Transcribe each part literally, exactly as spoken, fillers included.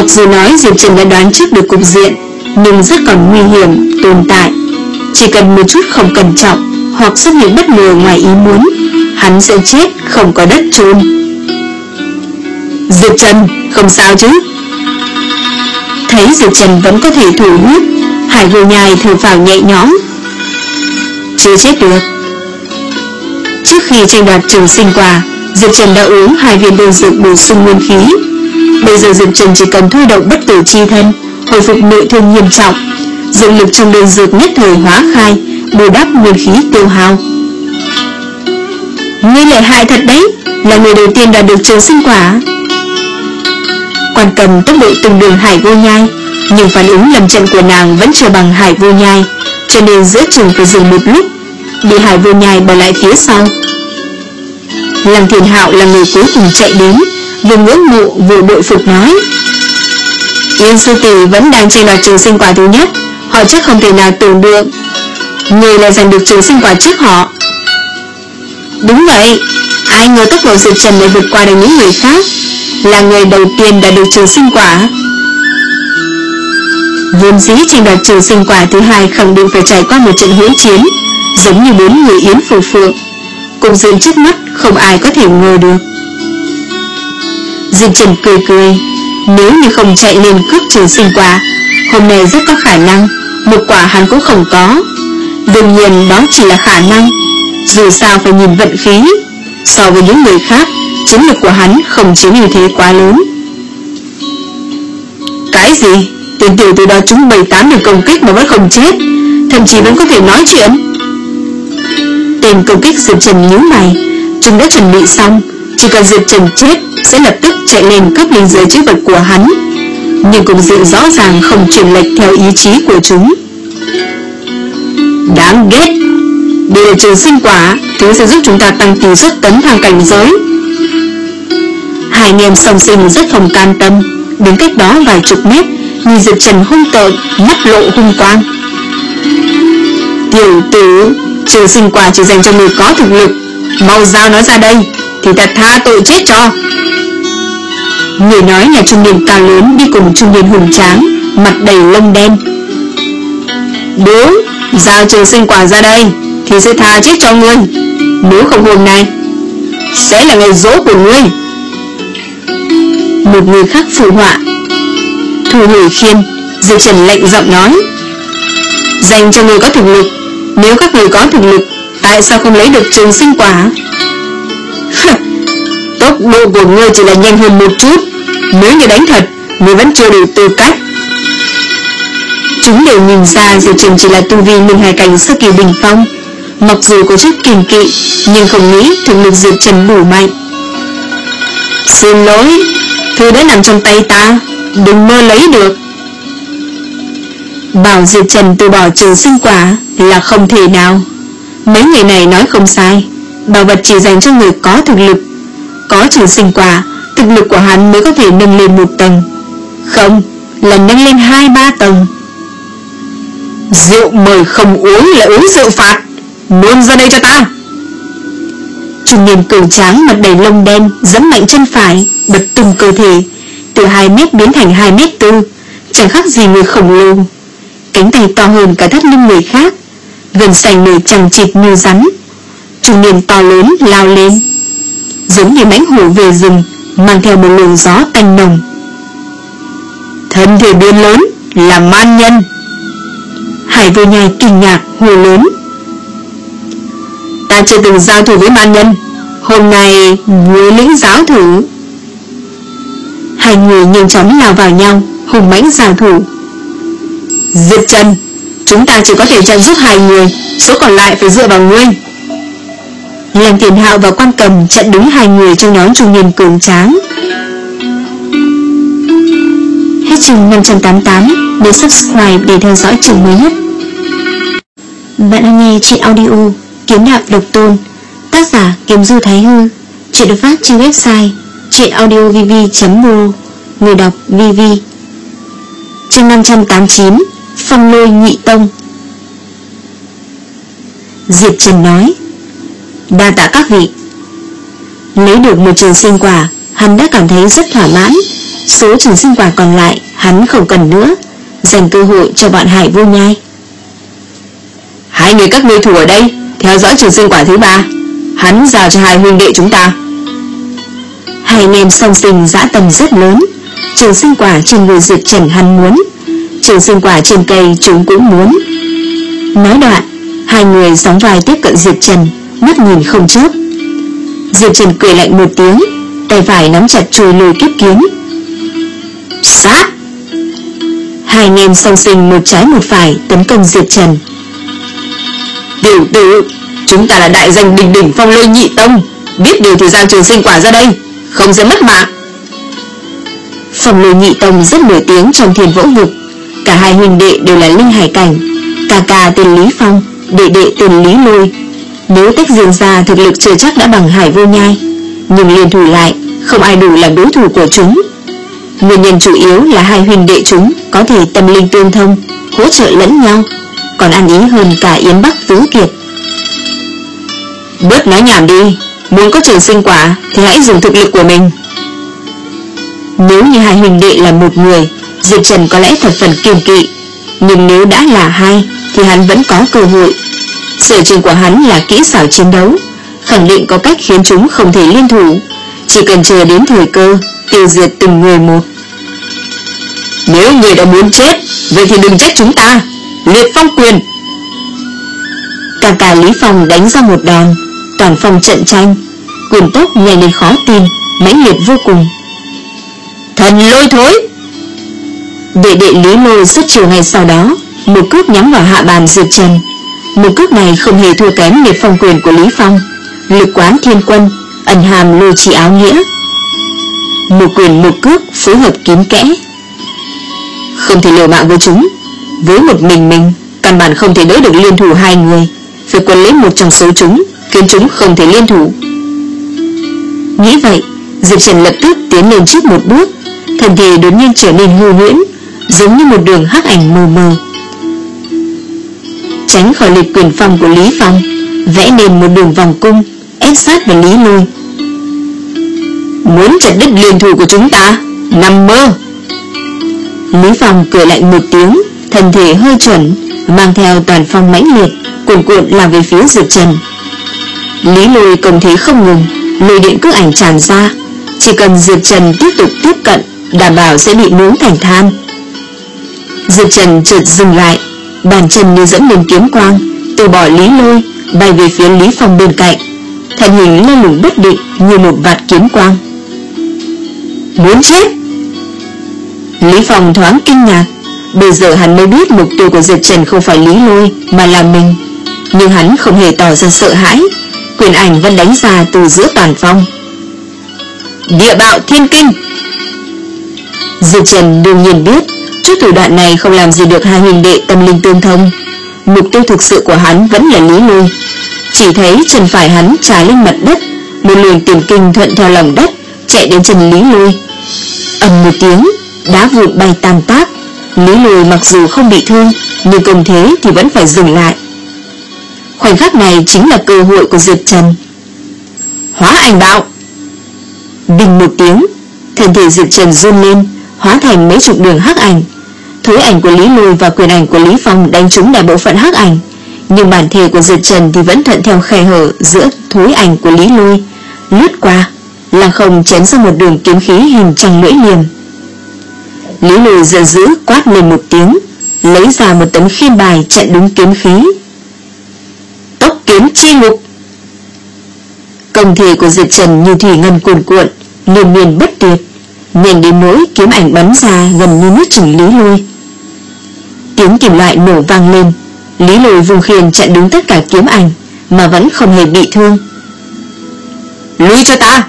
Mặc dù nói Diệp Trần đã đoán trước được cục diện, nhưng rất còn nguy hiểm tồn tại. Chỉ cần một chút không cẩn trọng hoặc xuất hiện bất ngờ ngoài ý muốn, hắn sẽ chết không có đất chôn. Diệp Trần, không sao chứ? Thấy Diệp Trần vẫn có thể thủ huyết, Hải Vô Nhai thở phào nhẹ nhõm. Chưa chết được. Trước khi tranh đoạt trường sinh quả, Diệp Trần đã uống hai viên đan dược bổ sung nguyên khí. Bây giờ Diệp Trần chỉ cần thôi động bất tử chi thân, hồi phục nội thương nghiêm trọng, dược lực trong đan dược nhất thời hóa khai, bù đắp nguyên khí tiêu hao. Ngươi lợi hại thật đấy, là người đầu tiên đạt được trường sinh quả. Quan Cầm tốc độ tương đương Hải Vô Nhai, nhưng phản ứng lâm trận của nàng vẫn chưa bằng Hải Vô Nhai, cho nên giữa trường phải dừng một lúc, bị Hải Vô Nhai bỏ lại phía sau. Lăng Thiên Hạo là người cuối cùng chạy đến, vừa ngưỡng mộ vừa bội phục nói: Yên sư tỷ vẫn đang tranh đoạt trường sinh quả thứ nhất, họ chắc không thể nào tưởng được người lại giành được trường sinh quả trước họ. Đúng vậy, ai ngờ tốc độ Diệp Trần lại vượt qua được những người khác, là người đầu tiên đạt được trường sinh quả. Vốn dĩ tranh đoạt trường sinh quả thứ hai khẳng định phải trải qua một trận hỗn chiến, giống như bốn người Yến Phù Phượng. Cục diện trước mắt không ai có thể ngờ được. Diệp Trần cười cười, nếu như không chạy lên cướp trường sinh quả, hôm nay rất có khả năng một quả hắn cũng không có. Đương nhiên đó chỉ là khả năng, dù sao phải nhìn vận khí. So với những người khác, chiến lực của hắn không chiếm ưu thế quá lớn. Cái gì? Tên tiểu tử đó trúng bảy tám được công kích mà vẫn không chết, thậm chí vẫn có thể nói chuyện. Tên công kích Diệp Trần nhíu mày, chúng đã chuẩn bị xong, chỉ cần Diệp Trần chết sẽ lập tức chạy lên cướp linh giới chữ vật của hắn. Nhưng cục diện rõ ràng không chuyển lệch theo ý chí của chúng. Đáng ghét. Đây là trường sinh quả, thứ sẽ giúp chúng ta tăng tỷ suất tấn thăng cảnh giới. Hai anh em song sinh rất không cam tâm, đứng cách đó vài chục mét, nhìn Diệp Trần hung tợn, mắt lộ hung quang. Tiểu tử, trường sinh quả chỉ dành cho người có thực lực, mau giao nó ra đây, thì ta tha tội chết cho. Người nói là trung niên cao lớn đi cùng trung niên hùng tráng, mặt đầy lông đen. Đúng, giao trường sinh quả ra đây thì sẽ tha chết cho ngươi, nếu không hôm nay sẽ là ngày giỗ của ngươi. Một người khác phụ họa. Thu hồi khiên, Diệp Trần lạnh giọng nói: dành cho người có thực lực. Nếu các người có thực lực, tại sao không lấy được trường sinh quả? Tốc độ của ngươi chỉ là nhanh hơn một chút, nếu như đánh thật, ngươi vẫn chưa đủ tư cách. Chúng đều nhìn ra Diệp Trần chỉ là tu vi linh hải cảnh sơ kỳ đỉnh phong, mặc dù có chút kiêng kỵ, nhưng không nghĩ thực lực Diệp Trần đủ mạnh. Xin lỗi, thứ đã nằm trong tay ta, đừng mơ lấy được. Bảo Diệp Trần từ bỏ trường sinh quả là không thể nào. Mấy người này nói không sai, bảo vật chỉ dành cho người có thực lực. Có trường sinh quả, thực lực của hắn mới có thể nâng lên một tầng, không, là nâng lên hai ba tầng. Rượu mời không uống lại uống rượu phạt, nôn ra đây cho ta. Trung niên cường tráng mặt đầy lông đen giẫm mạnh chân phải, bật tung cơ thể, từ hai mét biến thành hai mét tư, chẳng khác gì người khổng lồ. Cánh tay to hơn cả thắt lưng người khác, gần sành nổi chằng chịt như rắn. Trung niên to lớn lao lên, giống như mãnh hổ về rừng, mang theo một luồng gió tanh nồng. Thân thể biến lớn là man nhân. Hải Vô Nhai kinh ngạc hô lớn: ta chưa từng giao thủ với man nhân, hôm nay ngươi lĩnh giáo thử. Hai người nhanh chóng lao vào nhau, hùng mãnh giao thủ. Diệp Trần, chúng ta chỉ có thể trợ giúp hai người, số còn lại phải dựa vào ngươi. Lăng Thiên Hạo và Quan Cầm chặn đứng hai người trong nhóm trung niên cường tráng. Hết chương năm trăm tám mươi tám. Để subscribe để theo dõi chương mới nhất. Bạn đang nghe truyện audio Kiếm Đạo Độc Tôn, tác giả Kiếm Du Thái Hư. Truyện được phát trên website truyện audio v v chấm m o. Người đọc vê vê. Chương năm trăm tám mươi chín. Phong Lôi Nhị Tông. Diệp Trần nói: đa tạ các vị. Lấy được một trường sinh quả, hắn đã cảm thấy rất thỏa mãn, Số trường sinh quả còn lại hắn không cần nữa, dành cơ hội cho bọn Hải Vô Nhai. Hai người các ngươi thủ ở đây theo dõi trường sinh quả thứ ba, hắn giao cho hai huynh đệ chúng ta. Hai anh em song sinh dã tâm rất lớn. Trường sinh quả trên người Diệp Trần hắn muốn, trường sinh quả trên cây chúng cũng muốn. Nói đoạn, hai người sóng vai tiếp cận Diệp Trần, mắt nhìn không chớp. Diệp Trần cười lạnh một tiếng, tay phải nắm chặt chuôi lôi kiếp kiếm. Sát! Hai anh em song sinh một trái một phải tấn công Diệp Trần. Tiểu tử, chúng ta là đại danh đỉnh đỉnh Phong Lôi Nhị Tông, biết điều thì giao trường sinh quả ra đây, không dám mất mạng. Phong Lôi Nhị Tông rất nổi tiếng trong Thiên Vũ vực. Cả hai huynh đệ đều là linh hải cảnh, ca ca tên Lý Phong, đệ đệ tên Lý Lôi. Nếu tách riêng ra thực lực chưa chắc đã bằng Hải Vô Nhai, nhưng liên thủ lại không ai đủ làm đối thủ của chúng. Nguyên nhân chủ yếu là hai huynh đệ chúng có thể tâm linh tương thông, hỗ trợ lẫn nhau, còn ăn ý hơn cả Yến Bắc Tứ Kiệt. Bớt nói nhảm đi, muốn có trường sinh quả thì hãy dùng thực lực của mình. Nếu như hai huynh đệ là một người, Diệp Trần có lẽ thật phần kiêng kỵ, nhưng nếu đã là hai thì hắn vẫn có cơ hội. Sở trường của hắn là kỹ xảo chiến đấu, khẳng định có cách khiến chúng không thể liên thủ, chỉ cần chờ đến thời cơ tiêu diệt từng người một. Nếu người đã muốn chết, vậy thì đừng trách chúng ta. Liệt phong quyền. Cả cả Lý Phong đánh ra một đòn, toàn phong trận tranh, quyền tốc nhanh đến khó tin, mãnh liệt vô cùng. Thần lôi thối. Đệ đệ Lý Lôi xuất chiều ngay sau đó, một cước nhắm vào hạ bàn Diệp Trần. Một cước này không hề thua kém liệt phong quyền của Lý Phong, lực quán thiên quân, ẩn hàm lôi chỉ áo nghĩa. Một quyền một cước phối hợp kín kẽ, không thể liều mạng với chúng. Với một mình mình căn bản không thể đỡ được liên thủ hai người, phải quân lấy một trong số chúng, khiến chúng không thể liên thủ. Nghĩ vậy, Diệp Trần lập tức tiến lên trước một bước, thân thể đột nhiên trở nên hư huyễn, giống như một đường hắc ảnh mờ mờ. Tránh khỏi liệt quyền phong của Lý Phong, vẽ nên một đường vòng cung ép sát vào Lý Lôi. Muốn chặt đứt liên thủ của chúng ta, nằm mơ. Lý Phong cười lạnh một tiếng, thân thể hơi chuẩn, mang theo toàn phong mãnh liệt, cuồn cuộn lao về phía Diệp Trần. Lý Lôi công thế không ngừng, lôi điện cước ảnh tràn ra, chỉ cần Diệp Trần tiếp tục tiếp cận, đảm bảo sẽ bị nướng thành than. Diệp Trần chợt dừng lại, bàn chân như dẫn lên kiếm quang, từ bỏ Lý Lôi, bay về phía Lý Phong bên cạnh, thân hình lơ lửng bất định như một vạt kiếm quang. Muốn chết! Lý Phong thoáng kinh ngạc, bây giờ hắn mới biết mục tiêu của Diệp Trần không phải Lý Lôi mà là mình, nhưng hắn không hề tỏ ra sợ hãi, quyền ảnh vẫn đánh ra từ giữa toàn phong. Địa bạo thiên kinh! Diệp Trần đương nhiên biết chút thủ đoạn này không làm gì được hai huynh đệ tâm linh tương thông. Mục tiêu thực sự của hắn vẫn là Lý Lôi. Chỉ thấy chân phải hắn trà lên mặt đất, một luồng tiền kinh thuận theo lòng đất chạy đến chân Lý Lôi. Ầm một tiếng, đá vụn bay tan tác. Lý Lôi mặc dù không bị thương, nhưng công thế thì vẫn phải dừng lại. Khoảnh khắc này chính là cơ hội của Diệp Trần. Hóa ảnh bạo! Đinh một tiếng, thân thể Diệp Trần run lên, hóa thành mấy chục đường hắc ảnh. Thối ảnh của Lý Lôi và quyền ảnh của Lý Phong đánh trúng đại bộ phận hắc ảnh, nhưng bản thể của Diệp Trần thì vẫn thuận theo khe hở giữa thối ảnh của Lý Lôi, lướt qua, lăng không chém ra một đường kiếm khí hình trăng lưỡi liềm. Lý Lôi giận dữ quát lên một tiếng, lấy ra một tấm khiên bài chặn đúng kiếm khí. Tốc kiếm chi ngục! Công thể của Diệp Trần như thủy ngân cuồn cuộn, liên miên bất tuyệt, nhanh đến nỗi kiếm ảnh bắn ra gần như nuốt chửng Lý Lôi. Tiếng kim loại nổ vang lên, Lý Lôi vùng khiên chặn đứng tất cả kiếm ảnh mà vẫn không hề bị thương. Lui cho ta!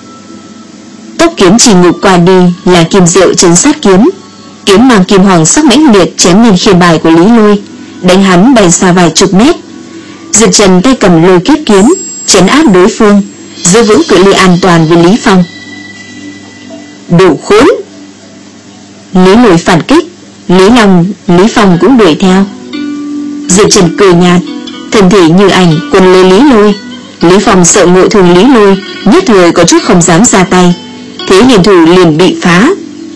Tốc kiếm chỉ ngục qua đi là kim diệu trấn sát kiếm, kiếm mang kim hoàng sắc mãnh liệt chém lên khiên bài của Lý Lôi, đánh hắn bay xa vài chục mét. Diệp Trần tay cầm lôi kiếp kiếm chấn áp đối phương, giữ vững cự ly an toàn với Lý Phong. Đủ khốn! Lý Lôi phản kích, Lý Long, Lý Phong cũng đuổi theo. Diệp Trần cười nhạt, thân thể như ảnh quần lấy Lý Lôi. Lý Phong sợ ngộ thương Lý Lôi, nhất thời có chút không dám ra tay, thế liền thủ liền bị phá.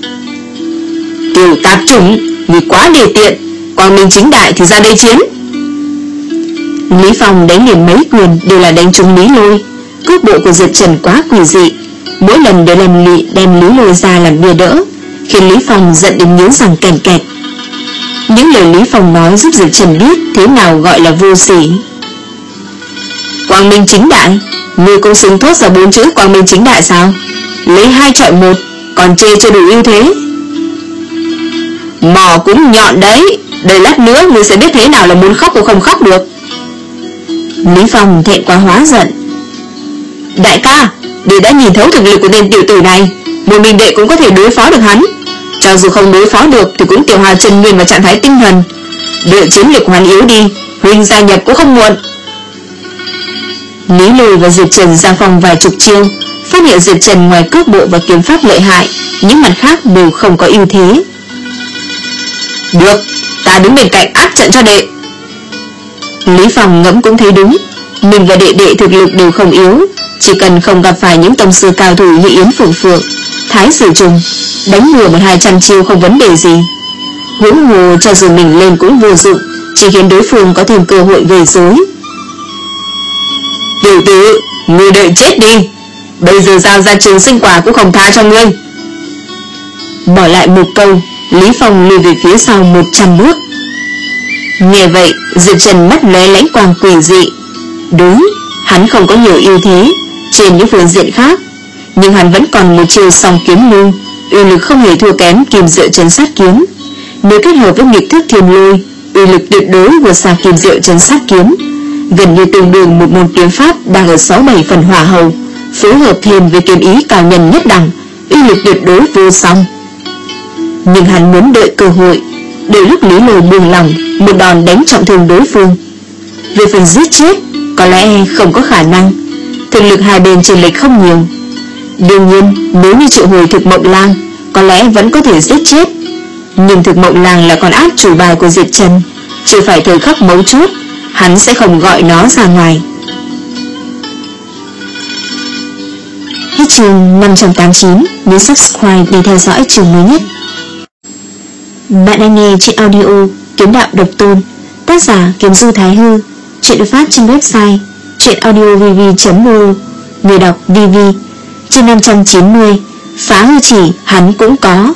Tiểu tạp chủng, người quá đề tiện, quang minh chính đại thì ra đây chiến. Lý Phong đánh liền mấy quyền đều là đánh trúng Lý Lôi. Cước bộ của Diệp Trần quá quỷ dị, mỗi lần đều làm lị đem Lý Lôi ra làm bia đỡ, khiến Lý Phong giận đến nghiến răng kèn kẹt. Những lời Lý Phong nói giúp Diệp Trần biết thế nào gọi là vô sỉ. Quang minh chính đại, ngươi cũng xứng thốt ra bốn chữ quang minh chính đại sao? Lấy hai chọi một, còn chê chưa đủ ưu thế. Mỏ cũng nhọn đấy, đầy lát nữa ngươi sẽ biết thế nào là muốn khóc cũng không khóc được. Lý Phong thẹn quá hóa giận. Đại ca, đệ đã nhìn thấu thực lực của tên tiểu tử này, một mình đệ cũng có thể đối phó được hắn. Cho dù không đối phó được thì cũng tiểu hòa Trần Nguyên vào trạng thái tinh thần. Đợi chiến lực hoàn yếu đi, huynh gia nhập cũng không muộn. Lý Lôi và Diệp Trần ra phòng vài chục chiêu, phát hiện Diệp Trần ngoài cước bộ và kiếm pháp lợi hại, những mặt khác đều không có ưu thế. Được, ta đứng bên cạnh áp trận cho đệ. Lý Phong ngẫm cũng thấy đúng, mình và đệ đệ thực lực đều không yếu, chỉ cần không gặp phải những tông sư cao thủ như Yến Phượng Phượng, Thái Sử Trùng, đánh bừa một hai trăm chiêu không vấn đề gì. Huống hồ cho dù mình lên cũng vô dụng, chỉ khiến đối phương có thêm cơ hội gây rối. Tiểu tử, ngươi đợi chết đi, bây giờ giao ra trường sinh quả cũng không tha cho ngươi. Bỏ lại một câu, Lý Phong lùi về phía sau một trăm bước. Nghe vậy, Diệp Trần mắt lóe lãnh quang quỷ dị. Đúng, hắn không có nhiều ưu thế trên những phương diện khác, nhưng hắn vẫn còn một chiêu song kiếm lưu, uy lực không hề thua kém Kim Diệu Trấn Sát Kiếm. Nếu kết hợp với nghịch thức Thiên Lôi, uy lực tuyệt đối vượt xa Kim Diệu Trấn Sát Kiếm, gần như tương đương một môn kiếm pháp đang ở sáu bảy phần hỏa hầu, phối hợp thêm với kiếm ý cao nhân nhất đẳng, uy lực tuyệt đối vô song. Nhưng hắn muốn đợi cơ hội, đợi lúc Lý Lôi buông lòng, một đòn đánh trọng thương đối phương. Về phần giết chết, có lẽ không có khả năng, thực lực hai bên chênh lệch không nhiều. Đương nhiên, nếu như triệu hồi Thực Mộng Lang, có lẽ vẫn có thể giết chết. Nhưng Thực Mộng Lang là con át chủ bài của Diệp Trần, chưa phải thời khắc mấu chốt, hắn sẽ không gọi nó ra ngoài. Hết chương năm trăm tám mươi chín, nhớ subscribe để theo dõi chương mới nhất. Bạn đang nghe trên audio Kiếm Đạo Độc Tôn, tác giả Kiếm Du Thái Hư, truyện được phát trên website truyệnaudiovv chấm o, người đọc vê vê. Chương năm trăm chín mươi, phá hư chỉ hắn cũng có.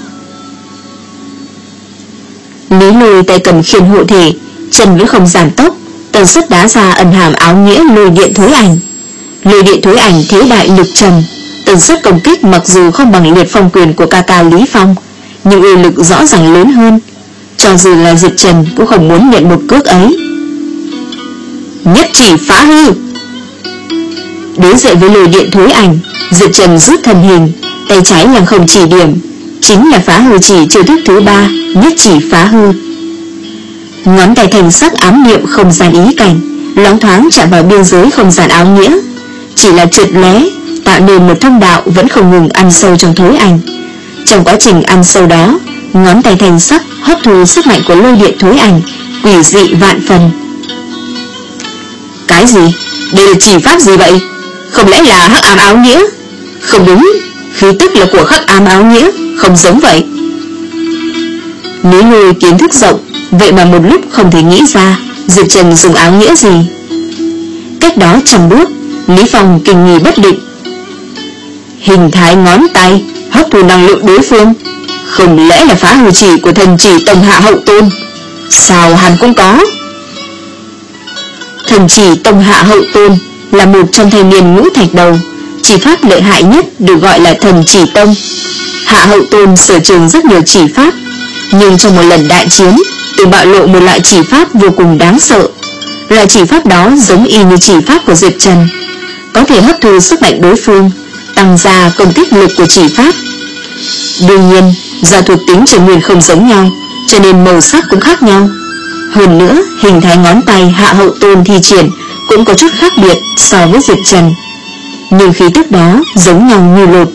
Lý Lôi tay cầm khiên hộ thể, chân vẫn không giảm tốc, tần suất đá ra ẩn hàm áo nghĩa lôi điện thối ảnh. Lôi điện thối ảnh thế đại lực trầm, tần suất công kích mặc dù không bằng liệt phong quyền của ca ca Lý Phong, nhưng uy lực rõ ràng lớn hơn. Cho dù là Diệp Trần cũng không muốn nhận một cước ấy. Nhất chỉ phá hư. Đối diện với lôi điện thối ảnh, Diệp Trần rút thần hình, tay trái lăng không chỉ điểm, chính là phá hư chỉ chiêu thức thứ ba, nhất chỉ phá hư. Ngón tay thành sắc ám niệm không gian ý cảnh, loáng thoáng chạm vào biên giới không gian áo nghĩa, chỉ là trượt lé, tạo nên một thông đạo vẫn không ngừng ăn sâu trong thối ảnh. Trong quá trình ăn sâu đó, ngón tay thành sắc hấp thu sức mạnh của lôi điện thối ảnh, quỷ dị vạn phần. Cái gì? Đây là chỉ pháp gì vậy? Không lẽ là hắc ám áo nghĩa? Không đúng, khí tức là của hắc ám áo nghĩa, không giống vậy. Lý Lôi kiến thức rộng, vậy mà một lúc không thể nghĩ ra Diệp Trần dùng áo nghĩa gì. Cách đó trăm bước, Lý Phong kinh nghi bất định. Hình thái ngón tay hấp thu năng lượng đối phương, không lẽ là phá hư chỉ của thần chỉ Tông Hạ Hậu Tôn? Sao hắn cũng có? Thần chỉ Tông Hạ Hậu Tôn là một trong thanh niên ngũ thạch đầu, chỉ pháp lợi hại nhất được gọi là thần chỉ tông. Hạ Hậu Tôn sở trường rất nhiều chỉ pháp, nhưng trong một lần đại chiến từng bạo lộ một loại chỉ pháp vô cùng đáng sợ. Loại chỉ pháp đó giống y như chỉ pháp của Diệp Trần, có thể hấp thu sức mạnh đối phương, tăng gia công kích lực của chỉ pháp. Đương nhiên, do thuộc tính trần nguyên không giống nhau, cho nên màu sắc cũng khác nhau. Hơn nữa, hình thái ngón tay Hạ Hậu Tôn thi triển cũng có chút khác biệt so với Diệp Trần, nhưng khí tức đó giống nhau như lột.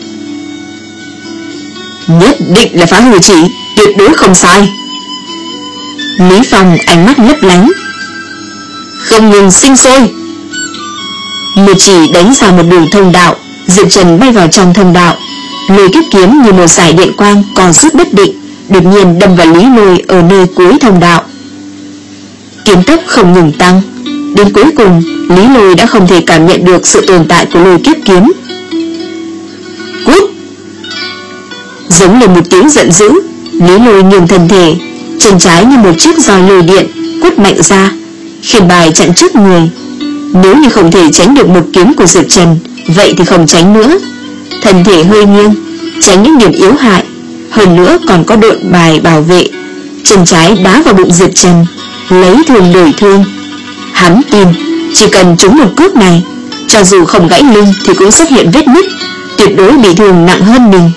Nhất định là phá hư chỉ, tuyệt đối không sai. Lý Phong ánh mắt lấp lánh, không ngừng sinh sôi. Một chỉ đánh ra một đường thông đạo, Diệp Trần bay vào trong thông đạo, lôi kiếp kiếm như một dải điện quang còn rút bất định, đột nhiên đâm vào Lý Lôi ở nơi cuối thông đạo. Kiếm tốc không ngừng tăng, đến cuối cùng Lý Lôi đã không thể cảm nhận được sự tồn tại của lôi kiếp kiếm. Cút! Giống lên một tiếng giận dữ, Lý Lôi nhường thân thể, chân trái như một chiếc roi lôi điện quất mạnh ra, khiên bài chặn trước người. Nếu như không thể tránh được một kiếm của Diệp Trần, vậy thì không tránh nữa. Thân thể hơi nghiêng, tránh những điểm yếu hại, hơn nữa còn có độn bài bảo vệ. Chân trái đá vào bụng Diệp Trần, lấy thương đổi thương. Hắn tin chỉ cần trúng một cước này, cho dù không gãy lưng thì cũng xuất hiện vết nứt, tuyệt đối bị thương nặng hơn mình.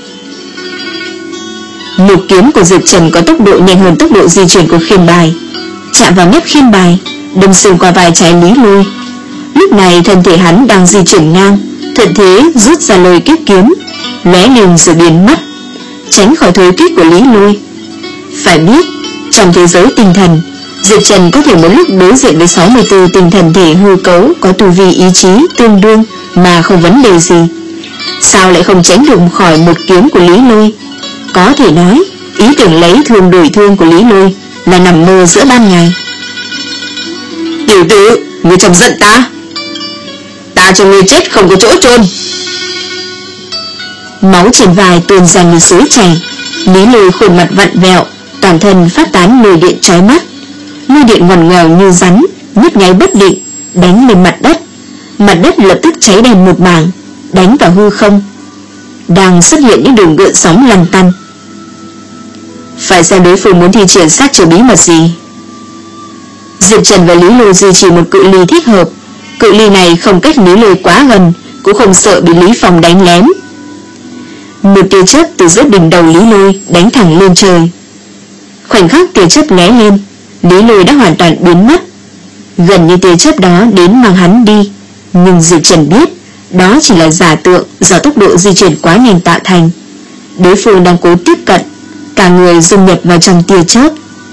Một kiếm của Diệp Trần có tốc độ nhanh hơn tốc độ di chuyển của khiên bài, chạm vào mép khiên bài, đâm xuyên qua vai trái Lý Lôi. Lúc này thân thể hắn đang di chuyển ngang, thuận thế rút ra lôi kiếp kiếm, lóe lên rồi biến mất, tránh khỏi thối kích của Lý Lôi. Phải biết, trong thế giới tinh thần, Diệp Trần có thể một lúc đối diện với sáu mươi tư tinh thần thể hư cấu có tu vi ý chí tương đương mà không vấn đề gì. Sao lại không tránh được khỏi một kiếm của Lý Lôi? Có thể nói, ý tưởng lấy thương đổi thương của Lý Lôi là nằm mơ giữa ban ngày. Tiểu tử, ngươi chọc giận ta, ta cho ngươi chết không có chỗ chôn. Máu trên vai tuôn ra như suối chảy. Lý Lôi khuôn mặt vặn vẹo, toàn thân phát tán lôi điện chói mắt. Lôi điện ngoằn ngoèo như rắn, nhấp nháy bất định, đánh lên mặt đất. Mặt đất lập tức cháy đen một mảng, đánh vào hư không. Đang xuất hiện những đường gợn sóng lăn tăn. Phải xem đối phương muốn thi triển sát chiêu bí mật gì. Diệp Trần và Lý Lôi duy trì một cự ly thích hợp. Cự ly này không cách Lý Lôi quá gần, cũng không sợ bị Lý Phong đánh lén. Một tia chớp từ giữa đỉnh đầu Lý Lôi đánh thẳng lên trời. Khoảnh khắc tia chớp lóe lên, Lý Lôi đã hoàn toàn biến mất. Gần như tia chớp đó đến mang hắn đi, nhưng Diệp Trần biết đó chỉ là giả tượng do tốc độ di chuyển quá nhanh tạo thành. Đối phương đang cố tiếp cận, cả người dung nhập vào trong tia chớp.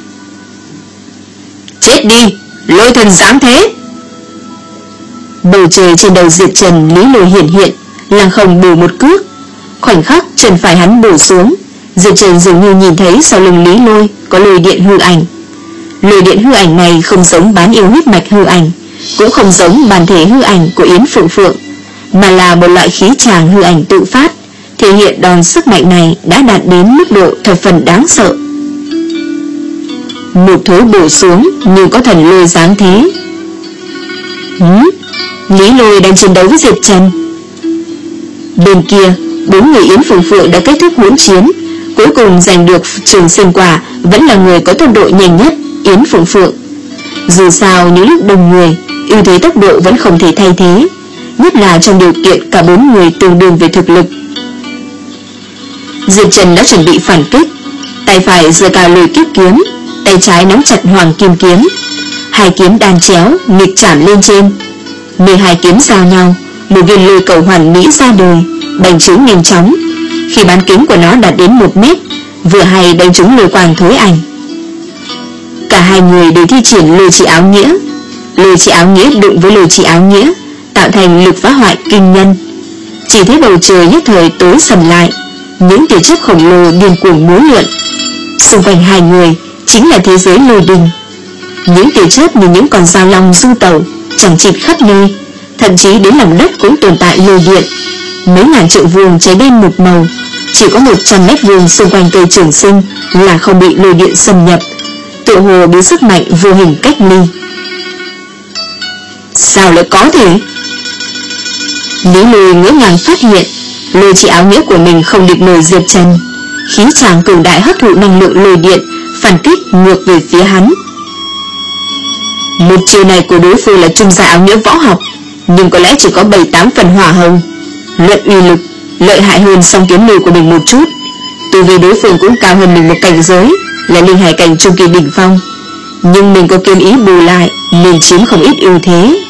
Chết đi, lôi thần dám thế! Bầu trời trên đầu Diệp Trần Lý Lôi hiện hiện, lăng không bổ một cước. Khoảnh khắc chân phải hắn bổ xuống, Diệp Trần dường như nhìn thấy sau lưng Lý Lôi có lôi điện hư ảnh. Lôi điện hư ảnh này không giống bán yêu huyết mạch hư ảnh, cũng không giống bản thể hư ảnh của Yến Phượng Phượng, mà là một loại khí tràng hư ảnh tự phát, thể hiện đòn sức mạnh này đã đạt đến mức độ thập phần đáng sợ. Một thối bổ xuống như có thần lôi dáng thế. Hứ? Lý Lôi đang chiến đấu với Diệp Trần. Bên kia, bốn người Yến Phượng Phượng đã kết thúc hỗn chiến. Cuối cùng giành được trường sinh quả vẫn là người có tốc độ nhanh nhất, Yến Phượng Phượng. Dù sao những lúc đông người, ưu thế tốc độ vẫn không thể thay thế, nhất là trong điều kiện cả bốn người tương đương về thực lực. Diệp Trần đã chuẩn bị phản kích, tay phải giơ cao lôi kiếp kiếm, tay trái nắm chặt hoàng kim kiếm. Hai kiếm đan chéo nghịch chạm lên trên. Nơi hai kiếm giao nhau, một viên lôi cầu hoàn mỹ ra đời, bành trướng nhanh chóng. Khi bán kính của nó đạt đến một mét, vừa hay đánh trúng lôi quang thối ảnh. Cả hai người đều thi triển lôi chỉ áo nghĩa. Lôi chỉ áo nghĩa đụng với lôi chỉ áo nghĩa, tạo thành lực phá hoại kinh nhân. Chỉ thấy bầu trời nhất thời tối sầm lại, những tia chớp khổng lồ điên cuồng múa lượn. Xung quanh hai người chính là thế giới lôi đình. Những tia chớp như những con dao long du tẩu, chẳng chịt khắp nơi, thậm chí đến lòng đất cũng tồn tại lôi điện. Mấy ngàn triệu vuông cháy đen một màu, chỉ có một trăm mét vuông xung quanh cây trường sinh là không bị lôi điện xâm nhập, tựa hồ bị sức mạnh vô hình cách ly. Sao lại có thể? Lý Lôi ngỡ ngàng phát hiện lôi chỉ áo nghĩa của mình không địch nổi Diệp Trần. Khí tràng cường đại hấp thụ năng lượng lôi điện, phản kích ngược về phía hắn. Một chiều này của đối phương là trung gia áo nghĩa võ học, nhưng có lẽ chỉ có bảy tám phần hỏa hồng. Luận uy lực, lợi hại hơn song kiếm lôi của mình một chút. Từ vì đối phương cũng cao hơn mình một cảnh giới, là linh hải cảnh trung kỳ đỉnh phong, nhưng mình có kiếm ý bù lại nên chiếm không ít ưu thế.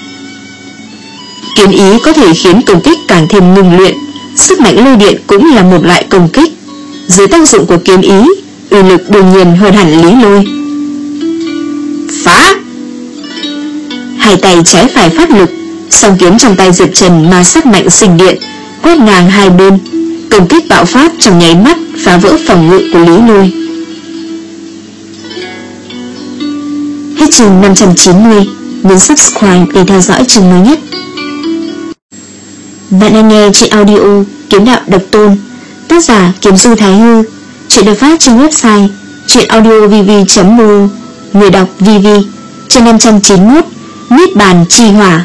Kiếm ý có thể khiến công kích càng thêm ngưng luyện. Sức mạnh lôi điện cũng là một loại công kích. Dưới tác dụng của kiếm ý, uy lực đương nhiên hơn hẳn Lý Lôi. Phá! Hai tay trái phải phát lực, song kiếm trong tay Diệp Trần ma sắc mạnh sinh điện, quét ngang hai bên, công kích bạo phát trong nháy mắt phá vỡ phòng ngự của Lý Lôi. Hết chương năm trăm chín mươi. Nhấn subscribe để theo dõi chương mới nhất. Bạn đang nghe trên audio Kiếm Đạo Độc Tôn, tác giả Kiếm Du Thái Hư. Chuyện được phát trên website chuyenaudiovv chấm mô. Người đọc vê vê. Chương năm trăm chín mươi mốt. Niết Bàn Chi Hỏa.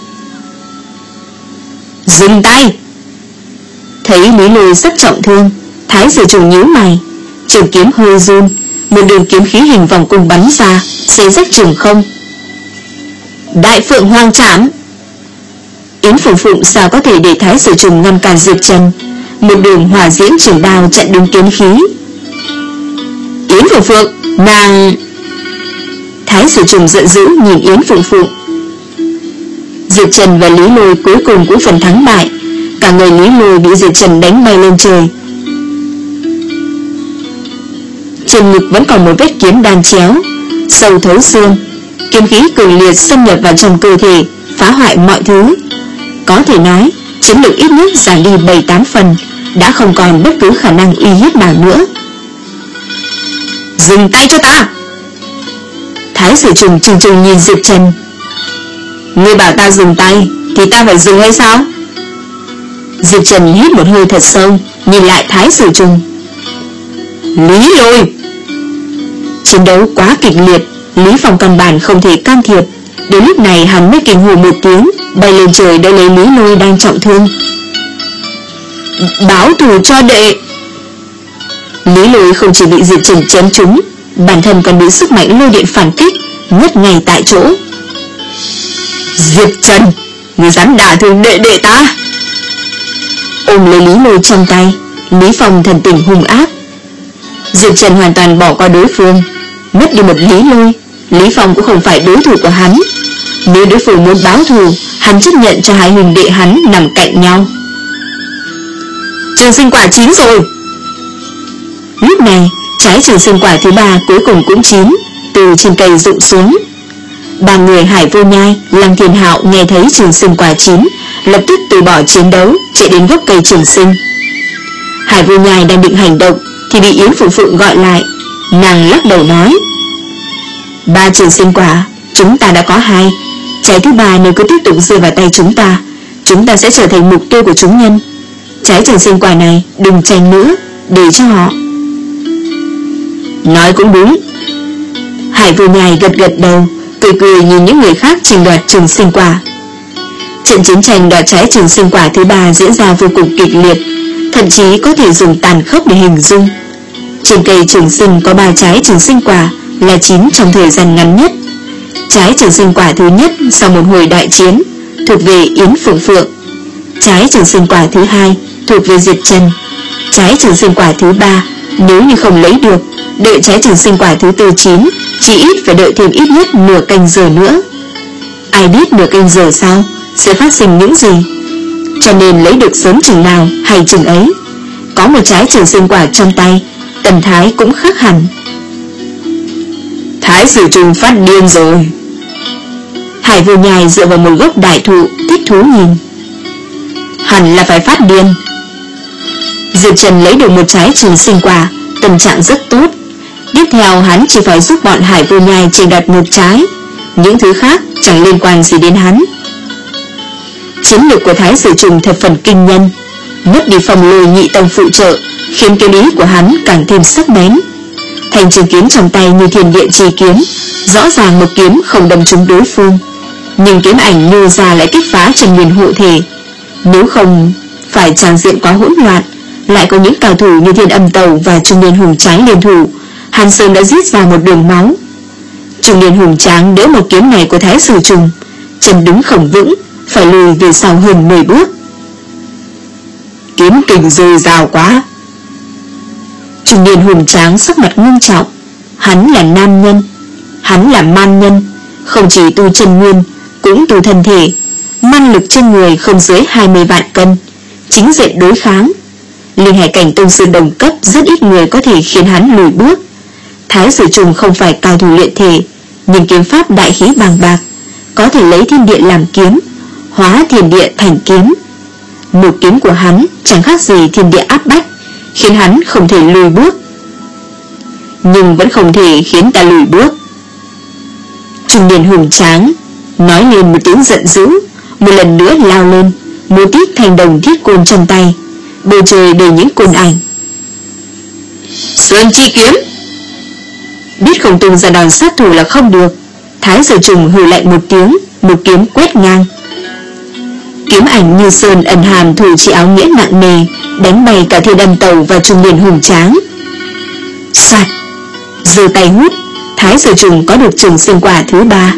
Dừng tay! Thấy Lý Lôi rất trọng thương, Thái Sử Trùng nhíu mày, trường kiếm hơi run, một đường kiếm khí hình vòng cung bắn ra, xé rách trường không. Đại Phượng Hoàng Trảm! Yến Phụng Phụng sao có thể để Thái Sử Trùng ngăn cản Diệp Trần? Một đường hỏa diễm trường đao chặn đứng kiếm khí. Yến Phụng Phụng, nàng... Thái Sử Trùng giận dữ nhìn Yến Phụng Phụng. Diệp Trần và Lý Lôi cuối cùng cũng phần thắng bại. Cả người Lý Lôi bị Diệp Trần đánh bay lên trời. Trên ngực vẫn còn một vết kiếm đan chéo, sâu thấu xương. Kiếm khí cường liệt xâm nhập vào trong cơ thể, phá hoại mọi thứ. Có thể nói chiến lực ít nhất giảm đi bảy tám phần, đã không còn bất cứ khả năng uy hiếp nào nữa. Dừng tay cho ta! Thái Sử Trùng trừng trừng nhìn Diệp Trần. Ngươi bảo ta dừng tay thì ta phải dừng hay sao? Diệp Trần hít một hơi thật sâu, nhìn lại Thái Sử Trùng. Lý Lôi! Chiến đấu quá kịch liệt, Lý Phong căn bản không thể can thiệp. Đến lúc này hắn mới kinh hô một tiếng, bay lên trời đỡ lấy Lý Lôi đang trọng thương. Báo thù cho đệ! Lý Lôi không chỉ bị Diệp Trần chém trúng, bản thân còn bị sức mạnh lôi điện phản kích, ngất ngay tại chỗ. Diệp Trần, ngươi dám đả thương đệ đệ ta! Ôm lấy Lý Lôi trong tay, Lý Phong thần tình hung ác. Diệp Trần hoàn toàn bỏ qua đối phương. Mất đi một Lý Lôi, Lý Phong cũng không phải đối thủ của hắn. Nếu đối phương muốn báo thù, hắn chấp nhận cho hai huynh đệ hắn nằm cạnh nhau. Trường sinh quả chín rồi! Lúc này, trái trường sinh quả thứ ba cuối cùng cũng chín, từ trên cây rụng xuống. Ba người Hải Vô Nhai, Lăng Thiên Hạo nghe thấy trường sinh quả chín, lập tức từ bỏ chiến đấu, chạy đến gốc cây trường sinh. Hải Vô Nhai đang định hành động thì bị Yến Phụng Phụng gọi lại. Nàng lắc đầu nói: Ba trường sinh quả, chúng ta đã có hai. Trái thứ ba nếu cứ tiếp tục rơi vào tay chúng ta, chúng ta sẽ trở thành mục tiêu của chúng nhân. Trái trường sinh quả này đừng tranh nữa, để cho họ. Nói cũng đúng. Hải Vô Nhai gật gật đầu, cười cười nhìn những người khác tranh đoạt trường sinh quả. Trận chiến tranh đoạt trái trường sinh quả thứ ba diễn ra vô cùng kịch liệt, thậm chí có thể dùng tàn khốc để hình dung. Trên cây trường sinh có ba trái trường sinh quả là chín trong thời gian ngắn nhất. Trái trường sinh quả thứ nhất sau một hồi đại chiến thuộc về Yến Phượng Phượng. Trái trường sinh quả thứ hai thuộc về Diệp Trần. Trái trường sinh quả thứ ba nếu như không lấy được, đợi trái trường sinh quả thứ tư chín, chỉ ít phải đợi thêm ít nhất nửa canh giờ nữa. Ai biết nửa canh giờ sau sẽ phát sinh những gì, cho nên lấy được sớm chừng nào hay chừng ấy. Có một trái trường sinh quả trong tay, Tần Thái cũng khác hẳn. Thái Sử Trùng phát điên rồi. Hải Vô Nhai dựa vào một gốc đại thụ, thích thú nhìn. Hẳn là phải phát điên. Diệp Trần lấy được một trái trường sinh quả, tâm trạng rất tốt. Tiếp theo hắn chỉ phải giúp bọn Hải Vô Nhai tranh đoạt một trái, những thứ khác chẳng liên quan gì đến hắn. Chiến lược của Thái Sử Trùng thật phần kinh nhân. Mất đi Phong Lôi nhị tông phụ trợ, khiến kiếm ý của hắn càng thêm sắc bén. Thành trường kiếm trong tay như thiên địa chi kiếm, rõ ràng một kiếm không đâm trúng đối phương, nhưng kiếm ảnh nêu ra lại kích phá chân nguyên hộ thể. Nếu không phải tràng diện quá hỗn loạn, lại có những cao thủ như Thiên Âm Tẩu và Trung Niên Hùng Tráng liên thủ, Hàn Sơn đã giết ra một đường máu. Trung Niên Hùng Tráng đỡ một kiếm này của Thái Sử Trùng, chân đứng không vững, phải lùi về sau hơn mười bước. Kiếm kình dồi dào quá. Trung Niên Hùng Tráng sắc mặt ngưng trọng. Hắn là nam nhân, hắn là man nhân, không chỉ tu chân nguyên, cũng tu thân thể. Man lực trên người không dưới hai mươi vạn cân, chính diện đối kháng. Linh hải cảnh tông sư đồng cấp rất ít người có thể khiến hắn lùi bước. Thái Sử Trùng không phải cao thủ luyện thể, nhưng kiếm pháp đại khí bàng bạc, có thể lấy thiên địa làm kiếm, hóa thiên địa thành kiếm. Một kiếm của hắn chẳng khác gì thiên địa áp bách, khiến hắn không thể lùi bước. Nhưng vẫn không thể khiến ta lùi bước. Trung niên hùng tráng nói lên một tiếng giận dữ, một lần nữa lao lên, múa tít thành đồng thiết côn trong tay. Bầu trời đầy những côn ảnh. Sơn chi kiếm. Biết không tung ra đòn sát thủ là không được, Thái Sử Trùng hừ lạnh một tiếng, một kiếm quét ngang. Kiếm ảnh như sơn ẩn hàm thủ chỉ áo nghĩa nặng nề, đánh bay cả Thiên Âm Tàu và trung niên hùng tráng. Soạt, giơ tay hút, Thái Sử Trùng có được trường sinh quả thứ ba.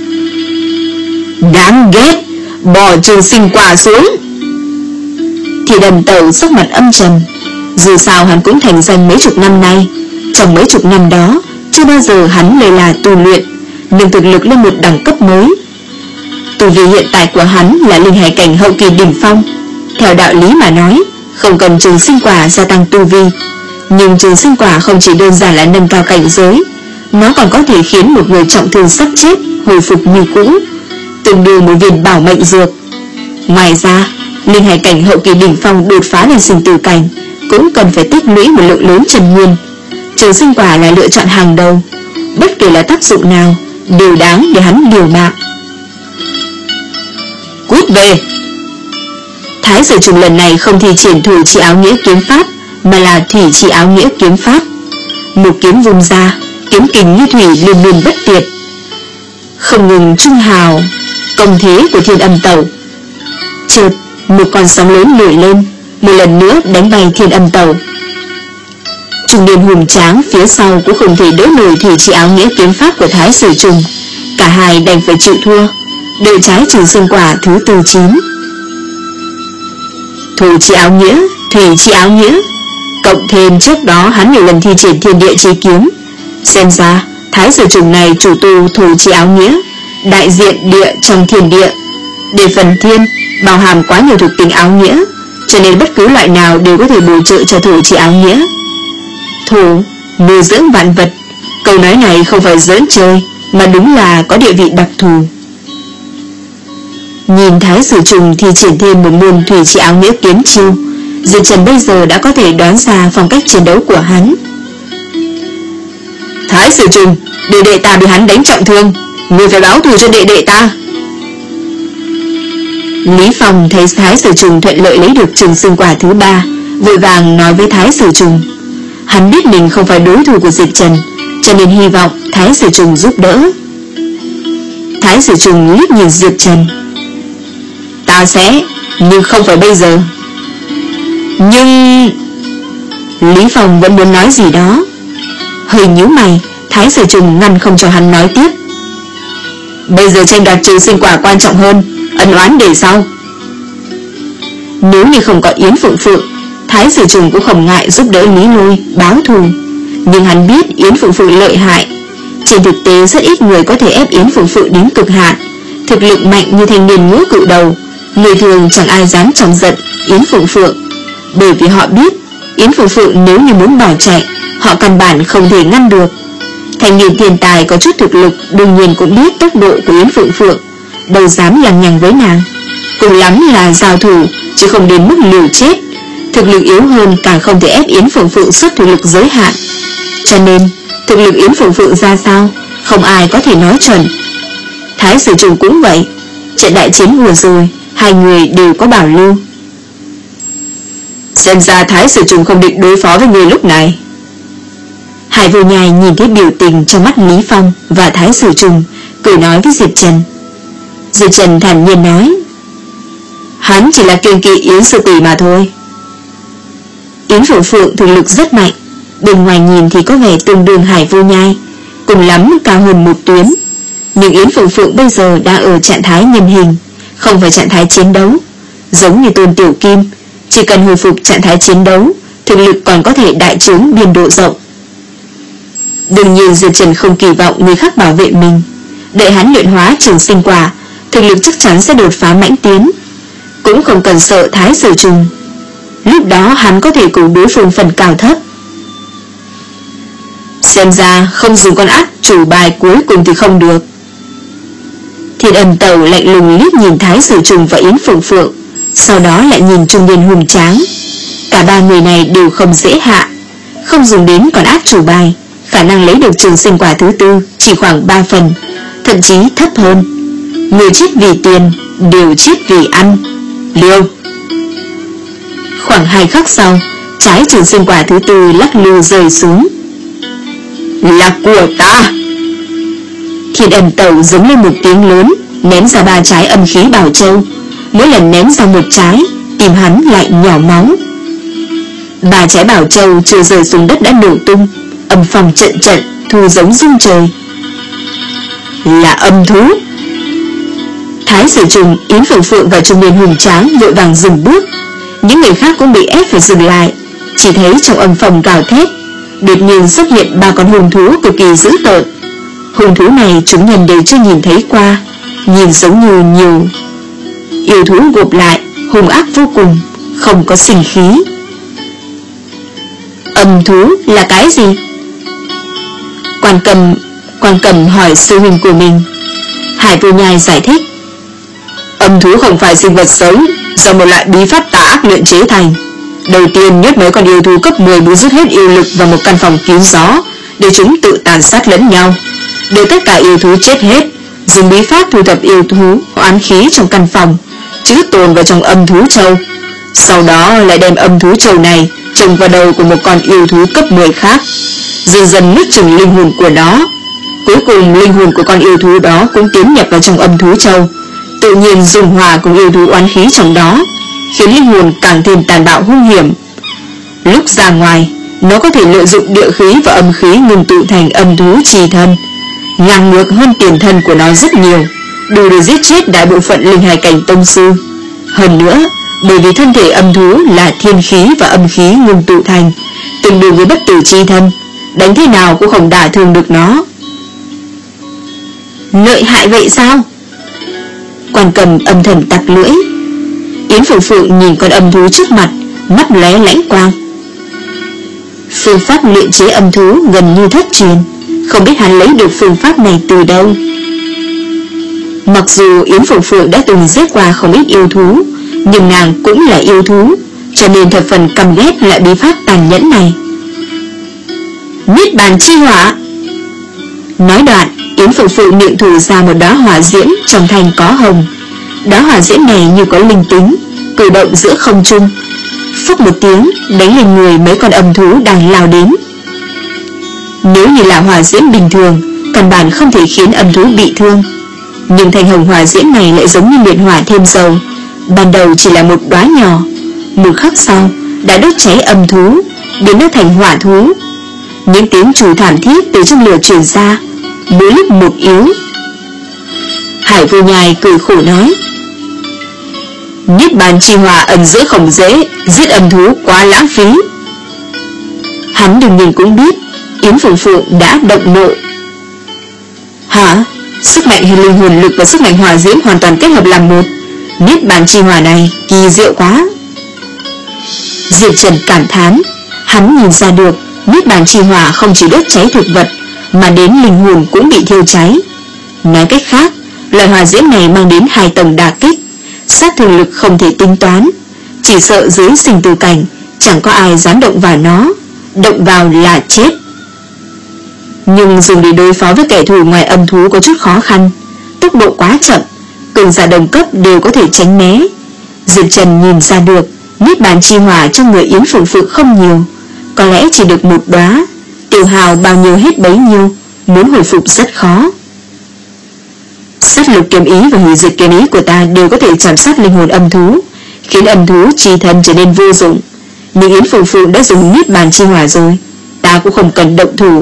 Đáng ghét, bỏ trường sinh quả xuống. Thiên Âm Tàu sắc mặt âm trầm. Dù sao hắn cũng thành danh mấy chục năm nay, trong mấy chục năm đó chưa bao giờ hắn lười là tu luyện, nâng thực lực lên một đẳng cấp mới. Tu vi hiện tại của hắn là linh hải cảnh hậu kỳ đỉnh phong. Theo đạo lý mà nói, không cần trường sinh quả gia tăng tu vi, nhưng trường sinh quả không chỉ đơn giản là nâng cao cảnh giới, nó còn có thể khiến một người trọng thương sắp chết hồi phục như cũ, tương đương một viên bảo mệnh dược. Ngoài ra, linh hải cảnh hậu kỳ đỉnh phong đột phá lên sinh tử cảnh cũng cần phải tích lũy một lượng lớn chân nguyên. Trường sinh quả là lựa chọn hàng đầu, bất kể là tác dụng nào đều đáng để hắn liều mạng. Cút về. Thái Sử Trùng lần này không thi triển thủ chỉ áo nghĩa kiếm pháp, mà là thủy chỉ áo nghĩa kiếm pháp. Một kiếm vung ra, kiếm kình như thủy liên miên bất tuyệt, không ngừng trung hào công thế của Thiên Âm Tàu. Chợt một con sóng lớn nổi lên, một lần nữa đánh bay Thiên Âm Tàu. Trung niên hùng tráng phía sau cũng không thể đỡ nổi thủy chỉ áo nghĩa kiếm pháp của Thái Sử Trùng, cả hai đành phải chịu thua, đợi trái trường sinh quả thứ tư chín. Thủ chỉ áo nghĩa, thủy chỉ áo nghĩa, cộng thêm trước đó hắn nhiều lần thi triển thiên địa chi kiếm, xem ra Thái Sử Trùng này chủ tu thủ chỉ áo nghĩa, đại diện địa trong thiên địa. Để phần thiên bao hàm quá nhiều thuộc tính áo nghĩa, cho nên bất cứ loại nào đều có thể bổ trợ cho thủ chỉ áo nghĩa. Thủ nuôi dưỡng vạn vật, câu nói này không phải giỡn chơi, mà đúng là có địa vị đặc thù. Nhìn Thái Sử Trùng thì triển thêm một môn thủy chỉ áo nghĩa kiếm chiêu, Diệp Trần bây giờ đã có thể đoán ra phong cách chiến đấu của hắn. Thái Sử Trùng, đệ đệ ta bị hắn đánh trọng thương, ngươi phải báo thù cho đệ đệ ta. Lý Phong thấy Thái Sử Trùng thuận lợi lấy được trường sinh quả thứ ba, vội vàng nói với Thái Sử Trùng. Hắn biết mình không phải đối thủ của Diệp Trần, cho nên hy vọng Thái Sử Trùng giúp đỡ. Thái Sử Trùng liếc nhìn Diệp Trần. Ta sẽ, nhưng không phải bây giờ. Nhưng... Lý Phong vẫn muốn nói gì đó. Hơi nhíu mày, Thái Sử Trùng ngăn không cho hắn nói tiếp. Bây giờ tranh đoạt trường sinh quả quan trọng hơn, ân oán để sau. Nếu như không có Yến Phượng Phượng, Thái Sử Trùng cũng không ngại giúp đỡ Lý Lôi báo thù. Nhưng hắn biết Yến Phượng Phượng lợi hại. Trên thực tế rất ít người có thể ép Yến Phượng Phượng đến cực hạn. Thực lực mạnh như thanh niên ngũ cự đầu, người thường chẳng ai dám chọc giận Yến Phượng Phượng, bởi vì họ biết Yến Phượng Phượng nếu như muốn bỏ chạy, họ căn bản không thể ngăn được. Thanh niên thiên tài có chút thực lực đương nhiên cũng biết tốc độ của Yến Phượng Phượng, đâu dám lằng nhằng với nàng. Cùng lắm là giao thủ, chứ không đến mức liều chết. Thực lực yếu hơn càng không thể ép Yến Phượng Phượng xuất thực lực giới hạn. Cho nên thực lực Yến Phượng Phượng ra sao, không ai có thể nói chuẩn. Thái Sử Trùng cũng vậy. Trận đại chiến vừa rồi, hai người đều có bảo lưu. Xem ra Thái Sử Trùng không định đối phó với người lúc này. Hải Vô Nhai nhìn thấy biểu tình trong mắt Lý Phong và Thái Sử Trùng, cười nói với Diệp Trần. Diệp Trần thản nhiên nói, hắn chỉ là kiêng kỵ Yến sư tỷ mà thôi. Yến Phượng Phượng thực lực rất mạnh, bên ngoài nhìn thì có vẻ tương đương Hải Vô Nhai, cùng lắm cao hơn một tuyến. Nhưng Yến Phượng Phượng bây giờ đang ở trạng thái nhân hình, không phải trạng thái chiến đấu. Giống như Tôn Tiểu Kim, chỉ cần hồi phục trạng thái chiến đấu, thực lực còn có thể đại trướng biên độ rộng. Đương nhiên Diệp Trần không kỳ vọng người khác bảo vệ mình. Đợi hắn luyện hóa trường sinh quả, thực lực chắc chắn sẽ đột phá mãnh tiến, cũng không cần sợ Thái Sử Trùng. Lúc đó hắn có thể cùng đối phương phần cao thấp. Xem ra không dùng con ác chủ bài cuối cùng thì không được. Thiên Âm Tàu lạnh lùng liếc nhìn Thái Sử Trùng và Yến Phượng Phượng, sau đó lại nhìn trung niên hùng tráng. Cả ba người này đều không dễ hạ, không dùng đến còn át chủ bài. Khả năng lấy được trường sinh quả thứ tư chỉ khoảng ba phần, thậm chí thấp hơn. Người chết vì tiền đều chết vì ăn. Liêu. Khoảng hai khắc sau, trái trường sinh quả thứ tư lắc lư rơi xuống. Là của ta. Thiên Ân Tẩu giống lên một tiếng lớn, ném ra ba trái âm khí bảo châu. Mỗi lần ném ra một trái, tim hắn lại nhỏ máu. Ba trái bảo châu chưa rơi xuống đất đã nổ tung, âm phong trận trận, thu giống rung trời. Là âm thú. Thái Sử Trùng, Yến Phượng Phượng và Trung Niên Hùng Tráng vội vàng dừng bước. Những người khác cũng bị ép phải dừng lại. Chỉ thấy trong âm phong gào thét, đột nhiên xuất hiện ba con hung thú cực kỳ dữ tợn. Hung thú này chúng nhân đều chưa nhìn thấy qua, nhìn giống như nhiều yêu thú gộp lại, hung ác vô cùng, không có sinh khí. Âm thú là cái gì? Quan Cầm Quan Cầm hỏi sư huynh của mình. Hải Vô Nhai giải thích. Âm thú không phải sinh vật sống, do một loại bí pháp tà ác luyện chế thành. Đầu tiên nhốt mấy con yêu thú cấp mười muốn rút hết yêu lực vào một căn phòng kín gió, để chúng tự tàn sát lẫn nhau. Để tất cả yêu thú chết hết, dùng bí pháp thu thập yêu thú oán khí trong căn phòng, chứa tồn vào trong âm thú châu. Sau đó lại đem âm thú châu này trồng vào đầu của một con yêu thú cấp mười khác, dần dần nuốt chửng linh hồn của nó. Cuối cùng linh hồn của con yêu thú đó cũng tiến nhập vào trong âm thú châu, tự nhiên dung hòa cùng yêu thú oán khí trong đó, khiến linh hồn càng thêm tàn bạo hung hiểm. Lúc ra ngoài, nó có thể lợi dụng địa khí và âm khí ngừng tụ thành âm thú trì thân, ngang ngược hơn tiền thân của nó rất nhiều, đủ để giết chết đại bộ phận linh hài cảnh tông sư. Hơn nữa, bởi vì thân thể âm thú là thiên khí và âm khí ngừng tụ thành, tương đương với bất tử chi thân, đánh thế nào cũng không đả thương được nó. Lợi hại vậy sao? Quan Cầm âm thầm tặc lưỡi. Yến Phượng Phượng nhìn con âm thú trước mặt, mắt lóe lãnh quang. Phương pháp luyện chế âm thú gần như thất truyền, không biết hắn lấy được phương pháp này từ đâu. Mặc dù Yến Phượng Phượng đã từng giết qua không ít yêu thú, nhưng nàng cũng là yêu thú, cho nên thập phần căm ghét loại bí pháp tàn nhẫn này. Niết bàn chi hỏa. Nói đoạn, Yến Phượng Phượng miệng thủ ra một đóa hỏa diễm trong thanh có hồng. Đóa hỏa diễm này như có linh tính, cử động giữa không trung, phốc một tiếng đánh lên người mấy con âm thú đang lao đến. Nếu như là hỏa diễm bình thường, căn bản không thể khiến âm thú bị thương, nhưng thanh hồng hỏa diễm này lại giống như luyện hỏa thêm dầu. Ban đầu chỉ là một đóa nhỏ, một khắc sau đã đốt cháy âm thú, biến nó thành hỏa thú. Những tiếng trù thảm thiết từ trong lửa truyền ra, mỗi lúc một yếu. Hải Vô Nhai cười khổ nói. Niết bàn chi hỏa ẩn giữa không dễ, giết âm thú quá lãng phí. Hắn đương nhiên cũng biết Yến Phượng Phượng đã động nộ. Hả? Sức mạnh hay linh hồn lực và sức mạnh hỏa diễm hoàn toàn kết hợp làm một. Niết bàn chi hỏa này kỳ diệu quá. Diệp Trần cảm thán. Hắn nhìn ra được niết bàn chi hỏa không chỉ đốt cháy thực vật, mà đến linh hồn cũng bị thiêu cháy. Nói cách khác, loại hỏa diễm này mang đến hai tầng đả kích, sát thương lực không thể tính toán. Chỉ sợ dưới sinh tử cảnh chẳng có ai dám động vào nó, động vào là chết. Nhưng dùng để đối phó với kẻ thù ngoài âm thú có chút khó khăn, tốc độ quá chậm, cường giả đồng cấp đều có thể tránh né. Diệp Trần nhìn ra được niết bàn chi hỏa trong người Yến Phượng Phượng không nhiều, có lẽ chỉ được một đóa, tiêu hào bao nhiêu hết bấy nhiêu, muốn hồi phục rất khó. Sát lục kiếm ý và hủy diệt kiếm ý của ta đều có thể chạm sát linh hồn âm thú, khiến âm thú chi thân trở nên vô dụng. Nhưng Yến Phượng Phượng đã dùng niết bàn chi hỏa rồi, ta cũng không cần động thủ.